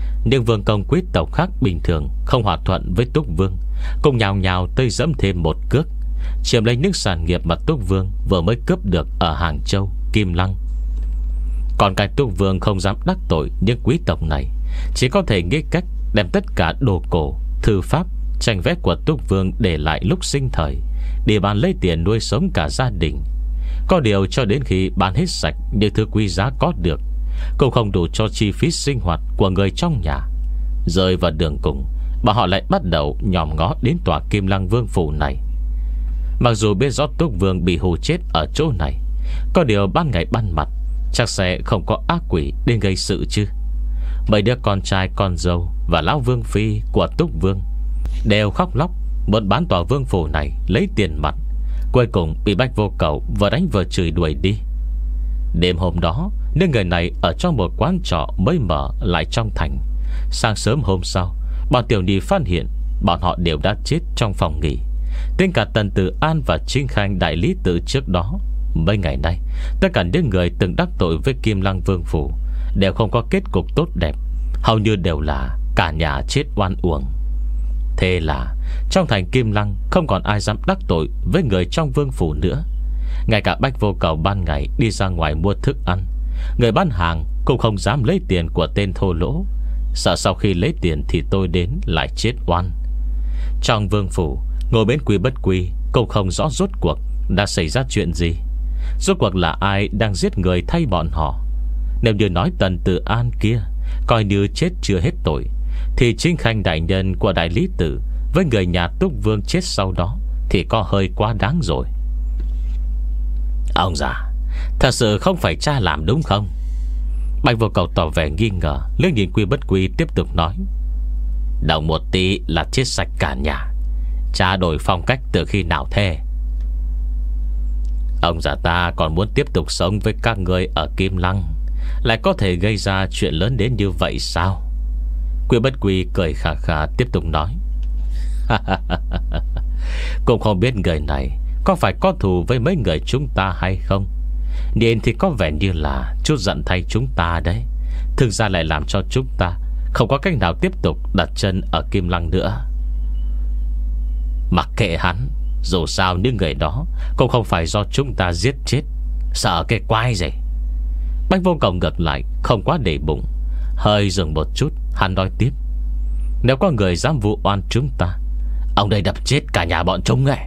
Nhưng vương công quý tộc khác bình thường không hòa thuận với Túc Vương, cùng nhào nhào tới dẫm thêm một cước, chiếm lấy những sản nghiệp mà Túc Vương vừa mới cướp được ở Hàng Châu, Kim Lăng. Còn cái Túc Vương không dám đắc tội những quý tộc này, chỉ có thể nghĩ cách đem tất cả đồ cổ, thư pháp, tranh vẽ của Túc Vương để lại lúc sinh thời để bán lấy tiền nuôi sống cả gia đình. Có điều cho đến khi bán hết sạch những thứ quý giá có được, cũng không đủ cho chi phí sinh hoạt của người trong nhà. Rơi vào đường cùng, bà họ lại bắt đầu nhòm ngó đến tòa Kim Lăng Vương phủ này. Mặc dù biết rõ Túc Vương bị hù chết ở chỗ này, có điều ban ngày ban mặt chắc sẽ không có ác quỷ đến gây sự chứ. Mấy đứa con trai con dâu và lão vương phi của Túc Vương đều khóc lóc muốn bán tòa vương phủ này lấy tiền mặt, cuối cùng bị Bách Vô Cầu vừa đánh vừa chửi đuổi đi. Đêm hôm đó, những người này ở trong một quán trọ mới mở lại trong thành. Sáng sớm hôm sau, bọn tiểu nhị phát hiện bọn họ đều đã chết trong phòng nghỉ. Tên cả Tần Tử An và Trinh Khanh đại lý tự trước đó. Mấy ngày nay, tất cả những người từng đắc tội với Kim Lăng Vương phủ đều không có kết cục tốt đẹp, hầu như đều là cả nhà chết oan uổng. Thế là trong thành Kim Lăng không còn ai dám đắc tội với người trong vương phủ nữa. Ngay cả Bách Vô Cầu ban ngày đi ra ngoài mua thức ăn, người bán hàng cũng không dám lấy tiền của tên thô lỗ, sợ sau khi lấy tiền thì tôi đến lại chết oan. Trong vương phủ, ngồi bên Quy Bất Quy cũng không rõ rốt cuộc đã xảy ra chuyện gì, rốt cuộc là ai đang giết người thay bọn họ. Nếu như nói Tần Tử An kia coi như chết chưa hết tội, thì Trinh Khanh đại nhân của đại lý tự với người nhà Túc Vương chết sau đó thì có hơi quá đáng rồi. Ông già, thật sự không phải cha làm đúng không? Bạch Vô Cầu tỏ vẻ nghi ngờ, liếc nhìn Quy Bất Quy tiếp tục nói: động một tí là chết sạch cả nhà. Cha đổi phong cách từ khi nào thế? Ông già ta còn muốn tiếp tục sống với các người ở Kim Lăng, lại có thể gây ra chuyện lớn đến như vậy sao? Quy Bất Quy cười khà khà tiếp tục nói: cũng không biết người này có phải có thù với mấy người chúng ta hay không. Nhìn thì có vẻ như là chút giận thay chúng ta đấy, thực ra lại làm cho chúng ta không có cách nào tiếp tục đặt chân ở Kim Lăng nữa. Mặc kệ hắn, dù sao những người đó cũng không phải do chúng ta giết chết, sợ cái quái gì. Bách Vô Cầu ngược lại không quá để bụng, hơi dừng một chút, hắn nói tiếp: nếu có người dám vu oan chúng ta, ông đây đập chết cả nhà bọn chúng nghe.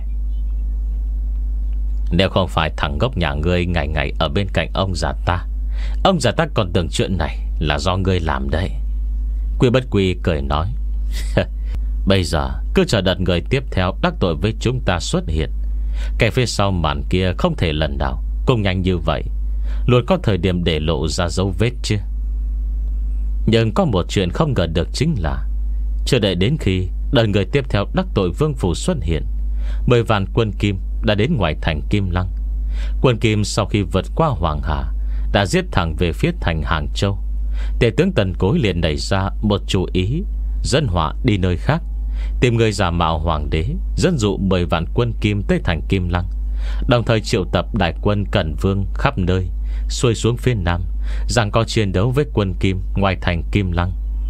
Nếu không phải thằng ngốc nhà ngươi ngày ngày ở bên cạnh ông già ta, ông già ta còn tưởng chuyện này là do ngươi làm đấy. Quy Bất Quy cười nói: bây giờ cứ chờ đợi người tiếp theo đắc tội với chúng ta xuất hiện. Kẻ phía sau màn kia không thể lần nào cũng nhanh như vậy, luôn có thời điểm để lộ ra dấu vết chứ. Nhưng có một chuyện không ngờ được chính là chờ đợi đến khi đợi người tiếp theo đắc tội vương phủ xuất hiện, mười vạn quân Kim đã đến ngoài thành Kim Lăng. Quân Kim sau khi vượt qua Hoàng Hà đã giết thẳng về phía thành Hàng Châu. Tể tướng Tần Cối liền đẩy ra một chủ ý, dẫn họa đi nơi khác, tìm người giả mạo hoàng đế, dẫn dụ mười vạn quân Kim tới thành Kim Lăng, đồng thời triệu tập đại quân Cẩn Vương khắp nơi xuôi xuống phía nam, rằng có chiến đấu với quân Kim ngoài thành Kim Lăng.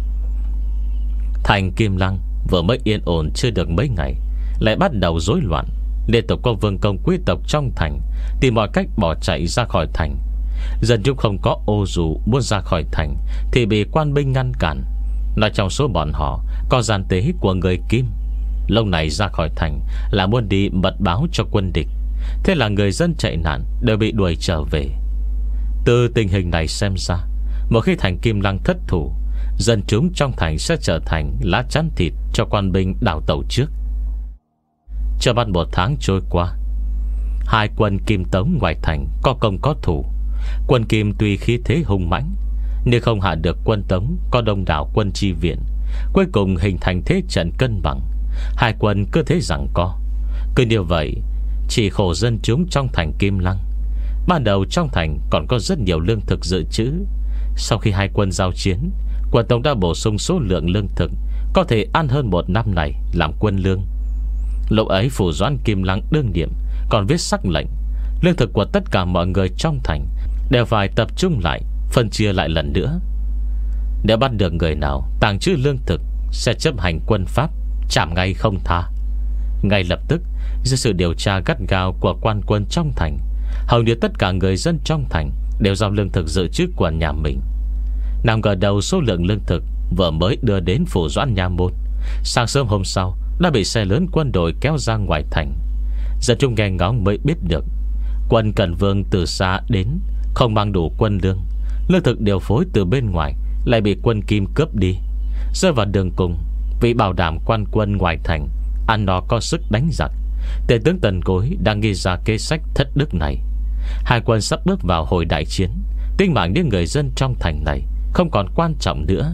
Thành Kim Lăng vừa mới yên ổn chưa được mấy ngày, lại bắt đầu rối loạn. Liên tục có vương công quý tộc trong thành tìm mọi cách bỏ chạy ra khỏi thành. Dân chúng không có ô dù muốn ra khỏi thành thì bị quan binh ngăn cản. Nói trong số bọn họ có gian tế của người Kim, lâu này ra khỏi thành là muốn đi mật báo cho quân địch. Thế là người dân chạy nạn đều bị đuổi trở về. Từ tình hình này xem ra, một khi thành Kim Lăng thất thủ, dân chúng trong thành sẽ trở thành lá chắn thịt cho quan binh đào tẩu trước. Cho bắt một tháng trôi qua, hai quân Kim Tống ngoài thành có công có thủ. Quân Kim tuy khí thế hung mãnh, nhưng không hạ được quân Tống có đông đảo quân chi viện. Cuối cùng hình thành thế trận cân bằng, hai quân cứ thế giằng co. Cứ như vậy, chỉ khổ dân chúng trong thành Kim Lăng. Ban đầu trong thành còn có rất nhiều lương thực dự trữ. Sau khi hai quân giao chiến, quân Tống đã bổ sung số lượng lương thực có thể ăn hơn một năm này làm quân lương. Lúc ấy phủ doãn Kim Lăng đương nhiệm còn viết sắc lệnh, lương thực của tất cả mọi người trong thành đều phải tập trung lại, phân chia lại lần nữa. Nếu bắt được người nào tàng trữ lương thực, sẽ chấp hành quân pháp, chạm ngay không tha. Ngay lập tức, dưới sự điều tra gắt gao của quan quân trong thành, hầu như tất cả người dân trong thành đều giao lương thực dự trữ của nhà mình. Nằm ngờ đầu số lượng lương thực vừa mới đưa đến phủ Doãn Nha Môn, sáng sớm hôm sau đã bị xe lớn quân đội kéo ra ngoài thành. Dân chúng nghe ngóng mới biết được quân Cẩn Vương từ xa đến, không mang đủ quân lương. Lương thực điều phối từ bên ngoài lại bị quân Kim cướp đi. Rơi vào đường cùng, vì bảo đảm quan quân ngoài thành ăn nó có sức đánh giặc, tể tướng Tần Cối đang nghĩ ra kế sách thất đức này. Hai quân sắp bước vào hồi đại chiến, tính mạng những người dân trong thành này không còn quan trọng nữa.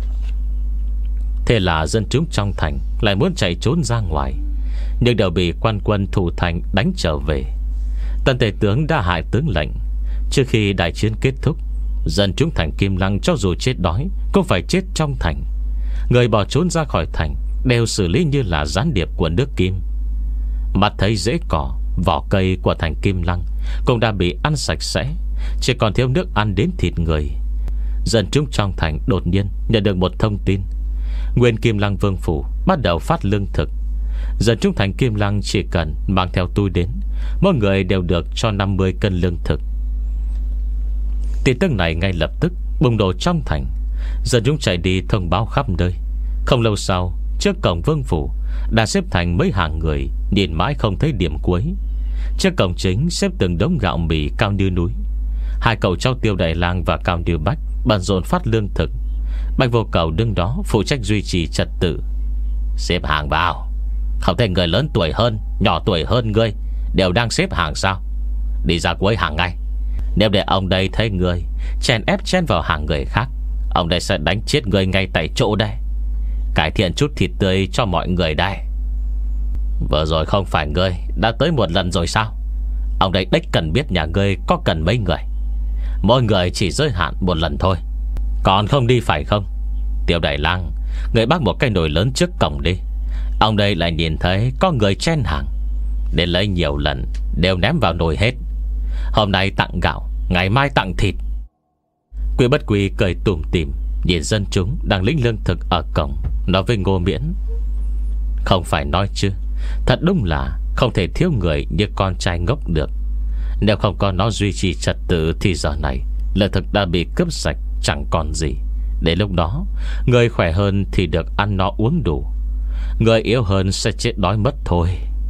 Thế là dân chúng trong thành lại muốn chạy trốn ra ngoài, nhưng đều bị quan quân thủ thành đánh trở về. Tần tể tướng đã hại tướng lệnh, trước khi đại chiến kết thúc, dân chúng thành Kim Lăng cho dù chết đói cũng phải chết trong thành. Người bỏ trốn ra khỏi thành đều xử lý như là gián điệp của nước Kim. Mắt thấy rễ cỏ, vỏ cây của thành Kim Lăng cũng đã bị ăn sạch sẽ, chỉ còn thiếu nước ăn đến thịt người. Dân chúng trong thành đột nhiên nhận được một thông tin: Nguyên Kim Lăng Vương phủ bắt đầu phát lương thực. Dân chúng thành Kim Lăng chỉ cần mang theo túi đến, mỗi người đều được cho năm mươi cân lương thực. Tin tức này ngay lập tức bùng nổ trong thành. Dân chúng chạy đi thông báo khắp nơi. Không lâu sau, trước cổng vương phủ đã xếp thành mấy hàng người, nhìn mãi không thấy điểm cuối. Trước cổng chính xếp từng đống gạo mì cao như núi. Hai cậu cháu Tiêu Đại Lang và Cao Như Bách bận rộn phát lương thực. Bạch Vô Cầu đứng đó phụ trách duy trì trật tự. Xếp hàng vào. Không thấy người lớn tuổi hơn, nhỏ tuổi hơn ngươi đều đang xếp hàng sao? Đi ra cuối hàng ngay. Nếu để ông đây thấy ngươi chèn ép chen vào hàng người khác, ông đây sẽ đánh chết ngươi ngay tại chỗ đây. Cải thiện chút thịt tươi cho mọi người đây. Vừa rồi không phải ngươi đã tới một lần rồi sao? Ông đây đích cần biết nhà ngươi có cần mấy người. Mỗi người chỉ giới hạn một lần thôi. Còn không đi phải không? Tiêu Đại Lang, người bắt một cái nồi lớn trước cổng đi. Ông đây lại nhìn thấy có người chen hàng, đến lấy nhiều lần đều ném vào nồi hết. Hôm nay tặng gạo, ngày mai tặng thịt. Quy Bất Quy cười tủm tỉm nhìn dân chúng đang lĩnh lương thực ở cổng, nói với Ngô Miễn: Không phải nói chứ, thật đúng là không thể thiếu người như con trai ngốc được. Nếu không có nó duy trì trật tự thì giờ này lương thực đã bị cướp sạch chẳng còn gì. Đến lúc đó, người khỏe hơn thì được ăn no uống đủ, người yếu hơn sẽ chết đói mất thôi.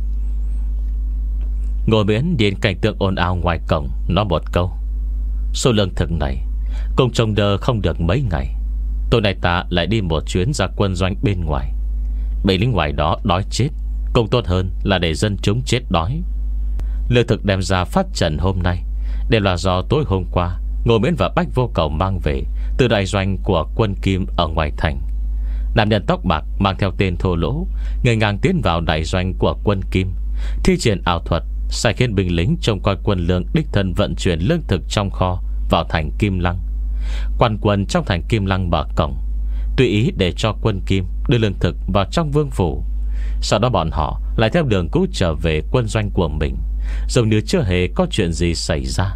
Ngô Miễn nhìn cảnh tượng ồn ào ngoài cổng, nói một câu: Số lương thực này cùng trông đơ không được mấy ngày. Tối nay ta lại đi một chuyến ra quân doanh bên ngoài. Bị lính ngoài đó đói chết cũng tốt hơn là để dân chúng chết đói. Lương thực đem ra phát trần hôm nay đều là do tối hôm qua Ngô Miễn và Bách Vô Cầu mang về từ đại doanh của quân Kim ở ngoài thành. Nam nhân tóc bạc mang theo tên thô lỗ người ngang tiến vào đại doanh của quân Kim, thi triển ảo thuật sai khiến binh lính trông coi quân lương đích thân vận chuyển lương thực trong kho vào thành Kim Lăng. Quan quân trong thành Kim Lăng mở cổng, tùy ý để cho quân Kim đưa lương thực vào trong vương phủ. Sau đó bọn họ lại theo đường cũ trở về quân doanh của mình, giống như chưa hề có chuyện gì xảy ra.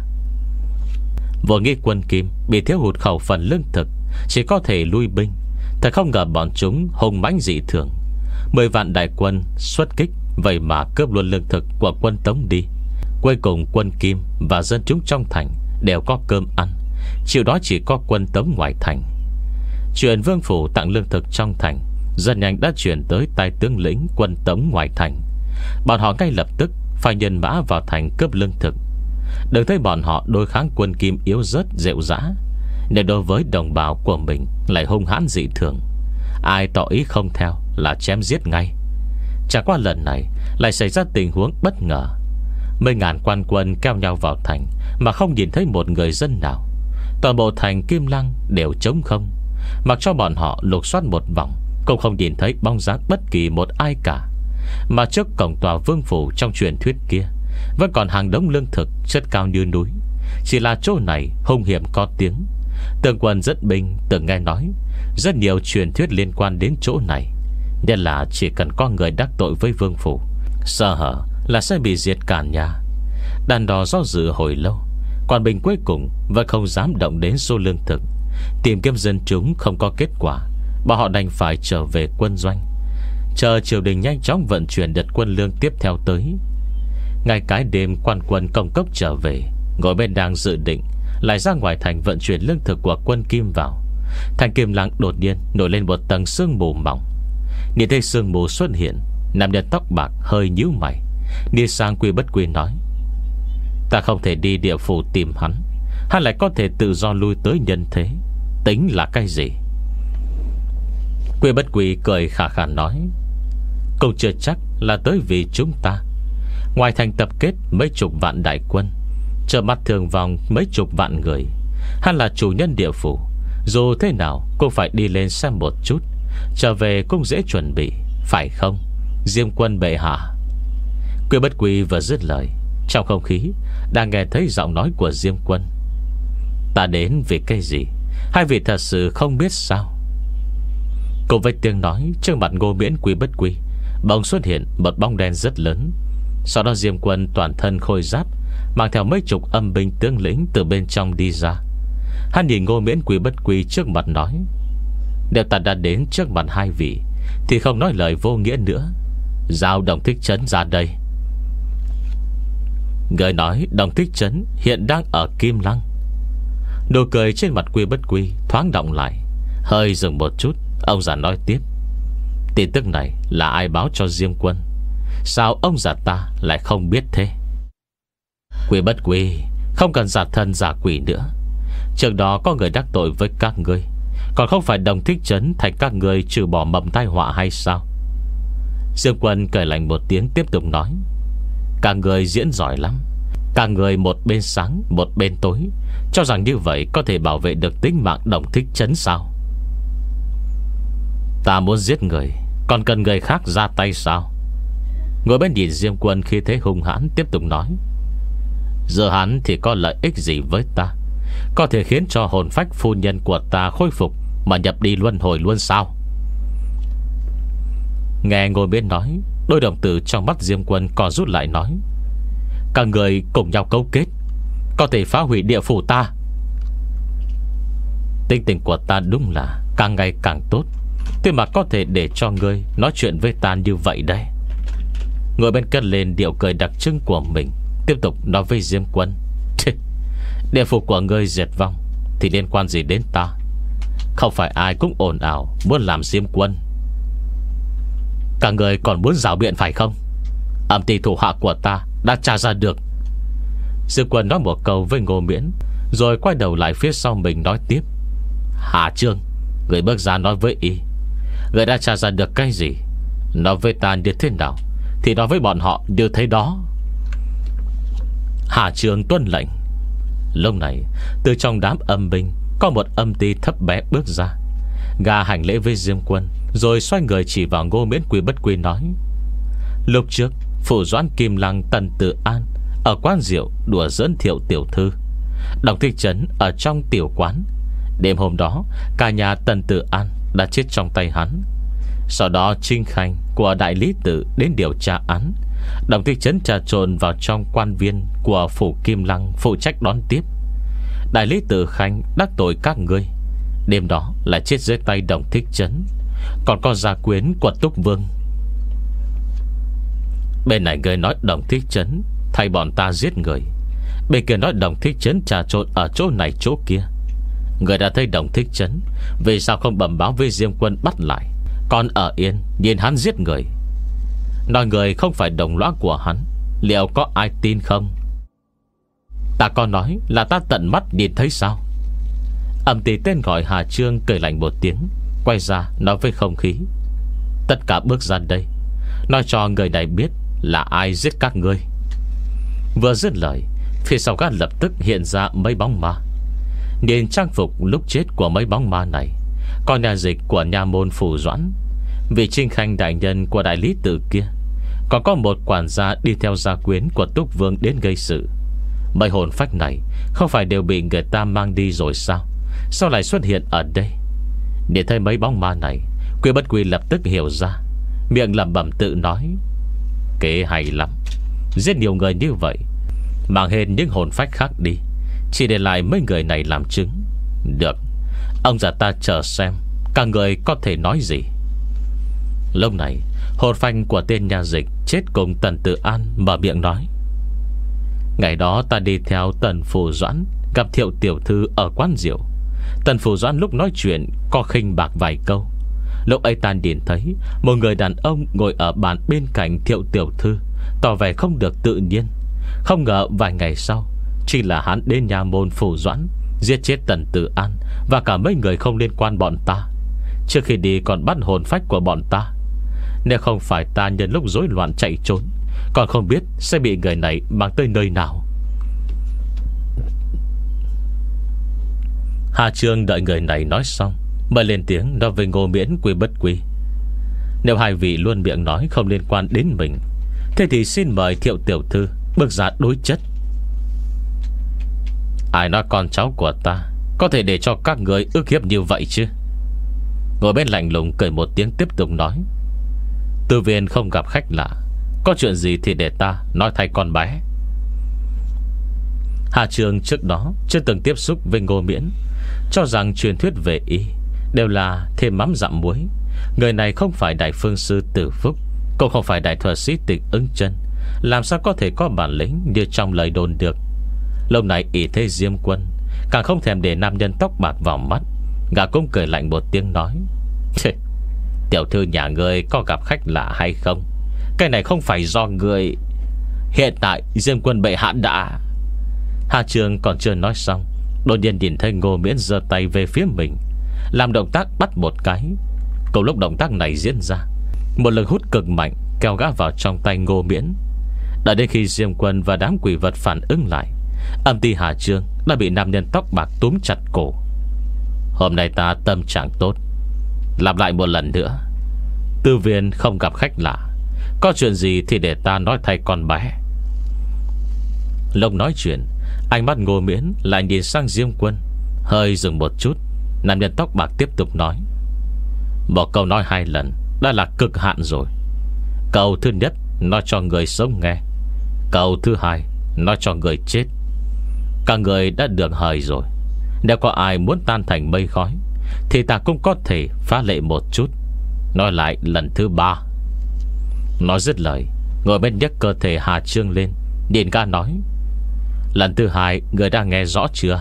Vừa nghĩ quân Kim bị thiếu hụt khẩu phần lương thực, chỉ có thể lui binh, thật không ngờ bọn chúng hùng mãnh dị thường. Mười vạn đại quân xuất kích, vậy mà cướp luôn lương thực của quân Tống đi. Cuối cùng quân Kim và dân chúng trong thành đều có cơm ăn, chiều đó chỉ có quân Tống ngoài thành. Chuyện vương phủ tặng lương thực trong thành rất nhanh đã chuyển tới tai tướng lĩnh quân Tống ngoài thành. Bọn họ ngay lập tức phải nhân mã vào thành cướp lương thực. Đừng thấy bọn họ đối kháng quân Kim yếu rớt rệu rã, nên đối với đồng bào của mình lại hung hãn dị thường. Ai tỏ ý không theo là chém giết ngay. Chẳng qua lần này lại xảy ra tình huống bất ngờ. Mấy ngàn quan quân kéo nhau vào thành mà không nhìn thấy một người dân nào. Toàn bộ thành Kim Lăng đều trống không. Mặc cho bọn họ lục soát một vòng cũng không nhìn thấy bóng dáng bất kỳ một ai cả. Mà trước cổng tòa vương phủ trong truyền thuyết kia vẫn còn hàng đống lương thực chất cao như núi. Chỉ là chỗ này hung hiểm có tiếng. Tướng quân rất binh từng nghe nói rất nhiều truyền thuyết liên quan đến chỗ này, nên là chỉ cần có người đắc tội với vương phủ, sơ hở là sẽ bị diệt cả nhà. Đàn đò do dự hồi lâu, quan binh cuối cùng vẫn không dám động đến số lương thực, Tìm kiếm dân chúng không có kết quả, bọn họ đành phải trở về quân doanh, chờ triều đình nhanh chóng vận chuyển đợt quân lương tiếp theo tới. Ngay cái đêm quan quân công cốc trở về, ngồi bên đang dự định lại ra ngoài thành vận chuyển lương thực của quân Kim vào, thành Kim Lăng đột nhiên nổi lên một tầng sương mù mỏng. Nhìn thấy sương mù xuất hiện, nam nhân tóc bạc hơi nhíu mày, đi sang Quy Bất Quy nói: ta không thể đi địa phủ tìm hắn, hắn lại có thể tự do lui tới nhân thế, tính là cái gì? Quy Bất Quy cười khà khà nói: cũng chưa chắc là tới vì chúng ta. Ngoài thành tập kết mấy chục vạn đại quân, trở mặt thường vòng mấy chục vạn người, hắn là chủ nhân địa phủ, dù thế nào cũng phải đi lên xem một chút, trở về cũng dễ chuẩn bị, phải không Diêm Quân bệ hạ? Quy Bất Quy vừa dứt lời, trong không khí đang nghe thấy giọng nói của Diêm Quân: ta đến vì cái gì? Hai vị thật sự không biết sao? Cùng với tiếng nói, trước mặt Ngô Miễn Quy Bất Quy bỗng xuất hiện một bóng đen rất lớn. Sau đó Diêm Quân toàn thân khôi giáp, mang theo mấy chục âm binh tướng lĩnh từ bên trong đi ra. Hắn nhìn Ngô Miễn Quy Bất Quy trước mặt nói: nếu ta đã đến trước mặt hai vị thì không nói lời vô nghĩa nữa, giao Đồng Thích Trấn ra đây. Người nói Đồng Thích Trấn hiện đang ở Kim Lăng. Nụ cười trên mặt Quy Bất Quy thoáng động lại, hơi dừng một chút. Ông già nói tiếp: tin tức này là ai báo cho Diêm Quân? Sao ông già ta lại không biết thế? Quy Bất Quy, không cần giả thân giả quỷ nữa. Trước đó có người đắc tội với các ngươi, còn không phải Đồng Thích Trấn thành các ngươi trừ bỏ mầm tai họa hay sao? Diêm Quân cười lạnh một tiếng tiếp tục nói: các ngươi diễn giỏi lắm. Các ngươi một bên sáng một bên tối, cho rằng như vậy có thể bảo vệ được tính mạng Đồng Thích Trấn sao? Ta muốn giết người, còn cần người khác ra tay sao? Ngồi bên nhìn Diêm Quân khi thế hung hãn tiếp tục nói: giờ hắn thì có lợi ích gì với ta? Có thể khiến cho hồn phách phu nhân của ta khôi phục mà nhập đi luân hồi luôn sao? Nghe Ngồi bên nói, đôi đồng tử trong mắt Diêm Quân co rút lại nói: các người cùng nhau cấu kết, có thể phá hủy địa phủ ta. Tính tình của ta đúng là càng ngày càng tốt, thế mà có thể để cho ngươi nói chuyện với ta như vậy đây. Ngồi bên cất lên điệu cười đặc trưng của mình, tiếp tục nói với Diêm Quân: địa phủ của ngươi diệt vong thì liên quan gì đến ta? Không phải ai cũng ồn ào muốn làm Diêm Quân. Cả người còn muốn rảo biện phải không? Âm ty thủ hạ của ta đã tra ra được. Diêm Quân nói một câu với Ngô Miễn, rồi quay đầu lại phía sau mình nói tiếp: Hà Trương, người bước ra nói với y, người đã tra ra được cái gì? Nói với ta như thế nào thì nói với bọn họ như thế đó. Hà Trương tuân lệnh. Lúc này từ trong đám âm binh có một âm ty thấp bé bước ra, gà hành lễ với Diêm Quân, rồi xoay người chỉ vào Ngô Miễn Quy Bất Quy nói: lúc trước phủ doãn Kim Lăng Tần Tự An ở quán rượu đùa giỡn Thiệu tiểu thư, Đồng Thích Trấn ở trong tiểu quán. Đêm hôm đó cả nhà Tần Tự An đã chết trong tay hắn. Sau đó Trinh Khanh của đại lý tự đến điều tra án. Đồng Thích Trấn trà trộn vào trong quan viên của phủ Kim Lăng phụ trách đón tiếp. Đại lý tự Khanh đắc tội các ngươi, đêm đó lại chết dưới tay Đồng Thích Trấn. Còn có gia quyến của Túc Vương. Bên này người nói Đồng Thích Trấn thay bọn ta giết người, bên kia nói Đồng Thích Trấn trà trộn ở chỗ này chỗ kia. Người đã thấy Đồng Thích Trấn, vì sao không bẩm báo với Diêm Quân bắt lại, còn ở yên nhìn hắn giết người? Nói người không phải đồng lõa của hắn, liệu có ai tin không? Ta có nói là ta tận mắt nhìn thấy sao? Âm ty tên gọi Hà Trương cười lạnh một tiếng, quay ra nói với không khí: tất cả bước ra đây, nói cho người này biết là ai giết các ngươi. Vừa dứt lời, phía sau gã lập tức hiện ra mấy bóng ma. Nhìn trang phục lúc chết của mấy bóng ma này, còn nhà dịch của nhà môn phủ doãn, vị Trinh Khanh đại nhân của đại lý tự kia, còn có một quản gia đi theo gia quyến của Túc Vương đến gây sự. Mấy hồn phách này không phải đều bị người ta mang đi rồi sao? Sao lại xuất hiện ở đây? Để thấy mấy bóng ma này, Quy Bất Quy lập tức hiểu ra, miệng lẩm bẩm tự nói: kế hay lắm, giết nhiều người như vậy, mang hết những hồn phách khác đi, chỉ để lại mấy người này làm chứng. Được, Ông già ta chờ xem các người có thể nói gì. Lúc này hồn phanh của tên nhà dịch chết cùng Tần Tử An mở miệng nói: Ngày đó ta đi theo Tần Phù Doãn gặp Thiệu tiểu thư ở quán rượu. Tần Phù Doãn lúc nói chuyện có khinh bạc vài câu. Lúc ấy ta nhìn thấy một người đàn ông ngồi ở bàn bên cạnh Thiệu tiểu thư, tỏ vẻ không được tự nhiên. Không ngờ vài ngày sau chỉ là hắn đến nhà môn Phù Doãn, giết chết Tần Tử An và cả mấy người không liên quan bọn ta. Trước khi đi còn bắt hồn phách của bọn ta. Nếu không phải ta nhân lúc rối loạn chạy trốn, còn không biết sẽ bị người này mang tới nơi nào. Hà Trương đợi người này nói xong mới lên tiếng nói với Ngô Miễn Quy Bất Quy: Nếu hai vị luôn miệng nói không liên quan đến mình, thế thì xin mời Thiệu tiểu thư bước ra đối chất. Ai nói con cháu của ta có thể để cho các người ức hiếp như vậy chứ? Ngồi bên lạnh lùng cười một tiếng tiếp tục nói: Tư viên không gặp khách lạ, có chuyện gì thì để ta nói thay con bé. Hà Trường trước đó chưa từng tiếp xúc với Ngô Miễn, cho rằng truyền thuyết về y đều là thêm mắm dặm muối. Người này không phải đại phương sư Tử Phúc, cũng không phải đại thuật sĩ Tịch Ứng Chân, làm sao có thể có bản lĩnh như trong lời đồn được. Lâu này ỷ thế Diêm Quân càng không thèm để nam nhân tóc bạc vào mắt. Gã cũng cười lạnh một tiếng nói: Tiểu thư nhà ngươi có gặp khách lạ hay không? Cái này không phải do ngươi. Hiện tại Diêm Quân bệ hạ đã... Hà Trường còn chưa nói xong, đột nhiên nhìn thấy Ngô Miễn giơ tay về phía mình, làm động tác bắt một cái. Cùng lúc động tác này diễn ra, một lực hút cực mạnh kéo gã vào trong tay Ngô Miễn. Đợi đến khi Diêm Quân và đám quỷ vật phản ứng lại, âm ty Hà Trương đã bị nam nhân tóc bạc túm chặt cổ. Hôm nay ta tâm trạng tốt, làm lại một lần nữa. Tư viên không gặp khách lạ, có chuyện gì thì để ta nói thay con bé. Lúc nói chuyện, ánh mắt Ngô Miễn lại nhìn sang Diêm Quân, hơi dừng một chút. Nam nhân tóc bạc tiếp tục nói: Một câu nói hai lần đã là cực hạn rồi. Câu thứ nhất nói cho người sống nghe, câu thứ hai nói cho người chết. Các người đã được hời rồi. Nếu có ai muốn tan thành mây khói thì ta cũng có thể phá lệ một chút. Nói lại lần thứ ba. Nói dứt lời, ngồi bên nhấc cơ thể Hà Trương lên, nhìn ca nói: Lần thứ hai người đã nghe rõ chưa?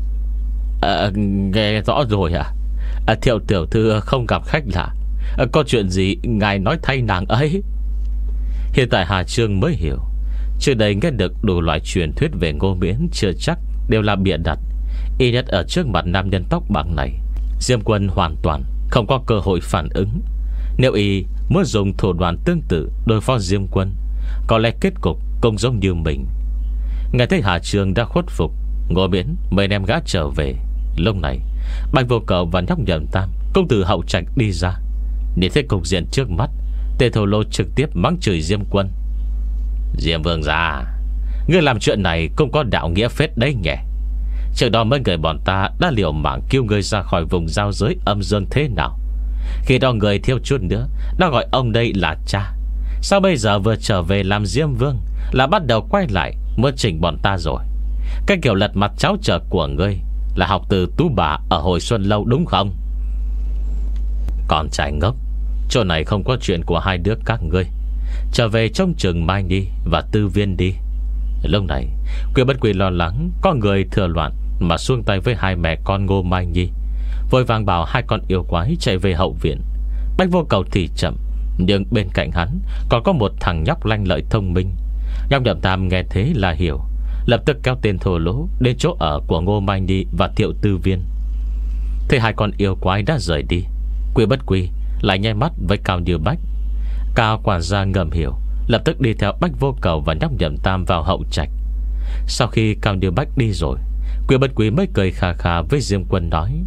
À, nghe rõ rồi à? À, Thiệu tiểu thư không gặp khách lạ, à, có chuyện gì ngài nói thay nàng ấy? Hiện tại Hà Trương mới hiểu, trước đây nghe được đủ loại truyền thuyết về Ngô Miễn chưa chắc đều là bịa đặt. Y nhất ở trước mặt nam nhân tóc bạc này, Diêm Quân hoàn toàn không có cơ hội phản ứng. Nếu y muốn dùng thủ đoạn tương tự đối phó Diêm Quân, có lẽ kết cục cũng giống như mình. Nghe thấy Hà Trương đã khuất phục, Ngô Miễn mới đem gã trở về. Lúc này Bạch Vô Cầu và nhóc Nhậm Tam cũng từ hậu trạch đi ra. Nhìn thấy cục diện trước mắt, Tề Thổ Lô trực tiếp mắng chửi Diêm Quân: Diêm vương gia, ngươi làm chuyện này cũng có đạo nghĩa phết đấy nhỉ. Trước đó mấy người bọn ta đã liều mạng cứu ngươi ra khỏi vùng giao giới âm dương thế nào. Khi đó người thiếu chút nữa đã gọi ông đây là cha. Sao bây giờ vừa trở về làm Diêm vương là bắt đầu quay lại muốn chỉnh bọn ta rồi? Cái kiểu lật mặt cháu trở của ngươi là học từ Tú Bà ở hồi Xuân Lâu đúng không? Còn trai ngốc, chỗ này không có chuyện của hai đứa các ngươi. Trở về trông chừng Mai Nhi và Tư Viên đi. Lúc này Quy Bất Quy lo lắng có người thừa loạn mà xuông tay với hai mẹ con Ngô Mai Nhi, vội vàng bảo hai con yêu quái chạy về hậu viện. Bạch Vô Cầu thì chậm, nhưng bên cạnh hắn còn có một thằng nhóc lanh lợi thông minh. Nhóc Nhậm Tam nghe thế là hiểu, lập tức kéo tên thô lỗ đến chỗ ở của Ngô Mai Nhi và Thiệu Tư Viên. Thế hai con yêu quái đã rời đi, Quy Bất Quy lại nháy mắt với Cao Như Bách. Cao quản gia ngầm hiểu, lập tức đi theo Bạch Vô Cầu và nhóc Nhậm Tam vào hậu trạch. Sau khi Cao Như Bách đi rồi, Quy Bất Quy mới cười khà khà với Diêm Quân nói: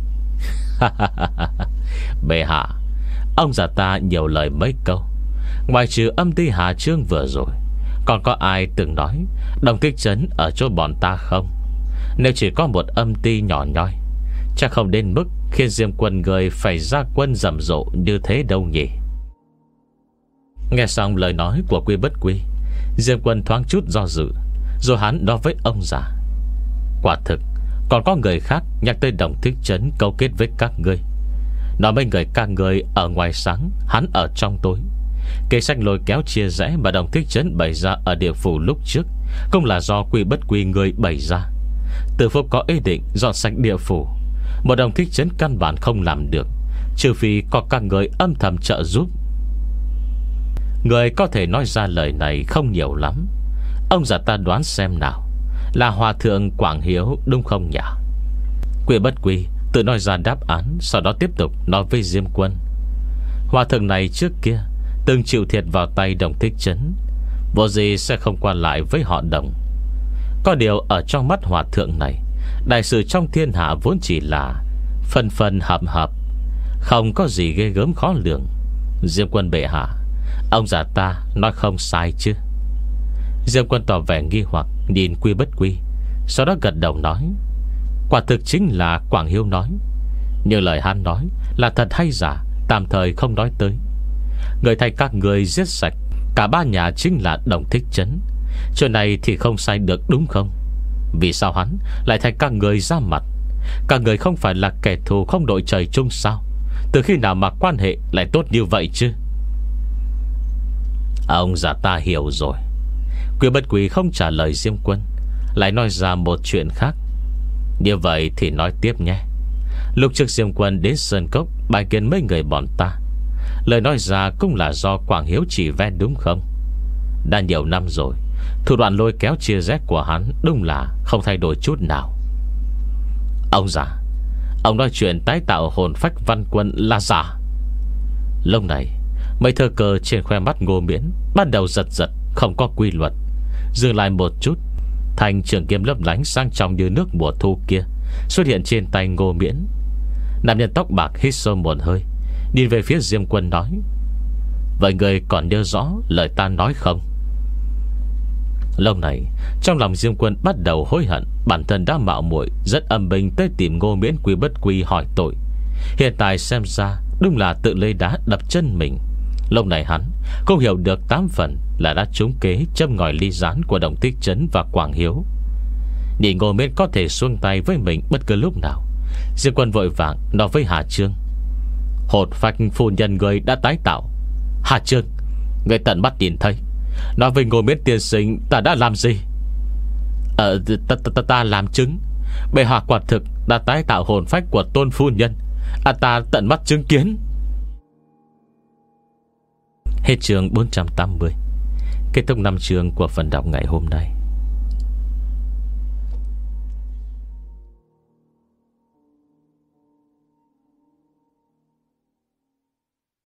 Bệ hạ, ông già ta nhiều lời mấy câu. Ngoài trừ âm ty Hà Trương vừa rồi, còn có ai từng nói Đồng Tích Trấn ở chỗ bọn ta không? Nếu chỉ có một âm ty nhỏ nhoi, chắc không đến mức khiến Diêm Quân người phải ra quân rầm rộ như thế đâu nhỉ. Nghe xong lời nói của Quy Bất Quy, Diêm Quân thoáng chút do dự, rồi hắn nói với ông già: Quả thực Còn có người khác nhắc tới Đồng Thích Trấn cấu kết với các ngươi, nói mấy người các ngươi ở ngoài sáng, hắn ở trong tối. Kế sách lôi kéo chia rẽ mà Đồng Thích Trấn bày ra ở địa phủ lúc trước cũng là do Quy Bất Quy người bày ra. Từ Phúc có ý định dọn sạch địa phủ, một Đồng Thích Trấn căn bản không làm được, trừ phi có các người âm thầm trợ giúp. Người có thể nói ra lời này không nhiều lắm. Ông già ta đoán xem nào, là Hòa Thượng Quảng Hiếu đúng không nhỉ? Quy Bất Quy tự nói ra đáp án, sau đó tiếp tục nói với Diêm Quân. Hòa thượng này trước kia từng chịu thiệt vào tay Đồng Thích Trấn, vô gì sẽ không qua lại với họ Đồng. Có điều ở trong mắt hòa thượng này, đại sự trong thiên hạ vốn chỉ là phân phân hợp hợp, không có gì ghê gớm khó lường. Diêm Quân bệ hạ, ông già ta nói không sai chứ? Diêm Quân tỏ vẻ nghi hoặc nhìn Quy Bất Quy, sau đó gật đầu nói, quả thực chính là Quảng Hiếu nói. Như lời hắn nói là thật hay giả, tạm thời không nói tới. Người thay các người giết sạch cả ba nhà chính là Đồng Thích Trấn. Chuyện này thì không sai được đúng không? Vì sao hắn lại thay các người ra mặt? Các người không phải là kẻ thù không đội trời chung sao? Từ khi nào mà quan hệ lại tốt như vậy chứ? Ông già ta hiểu rồi. Quy Bất Quy không trả lời Diêm Quân, lại nói ra một chuyện khác. Như vậy thì nói tiếp nhé. Lúc trước Diêm Quân đến Sơn Cốc bài kiến mấy người bọn ta, lời nói ra cũng là do Quảng Hiếu chỉ ven đúng không? Đã nhiều năm rồi, thủ đoạn lôi kéo chia rẽ của hắn đúng là không thay đổi chút nào. Ông già, ông nói chuyện tái tạo hồn phách Văn Quân là giả. Lúc này mấy thơ cơ trên khoe mắt Ngô Miễn bắt đầu giật giật, không có quy luật. Dừng lại một chút, thanh trường kiếm lấp lánh sang trọng như nước mùa thu kia xuất hiện trên tay Ngô Miễn. Nam nhân tóc bạc hít sâu một hơi, nhìn về phía Diêm Quân nói, vậy người còn nhớ rõ lời ta nói không? Lâu này trong lòng Diêm Quân bắt đầu hối hận bản thân đã mạo muội rất âm binh tới tìm Ngô Miễn Quy Bất Quy hỏi tội. Hiện tại xem ra đúng là tự lấy đá đập chân mình. Lúc này hắn cũng hiểu được tám phần là đã trúng kế châm ngòi ly gián của Đồng Thích Trấn và Quảng Hiếu. Nhìn Ngô Miễn có thể xuông tay với mình bất cứ lúc nào, Diêm Quân vội vàng nói với Hà Trương, hồn phách phu nhân người đã tái tạo. Hà Trương, người tận mắt nhìn thấy, nói với Ngô Miễn tiên sinh ta đã làm gì? Ờ ta, ta, ta, ta làm chứng. Bệ hạ quả thực đã tái tạo hồn phách của tôn phu nhân, à, ta tận mắt chứng kiến. Hết chương bốn trăm tám mươi. Kết thúc năm chương của phần đọc ngày hôm nay.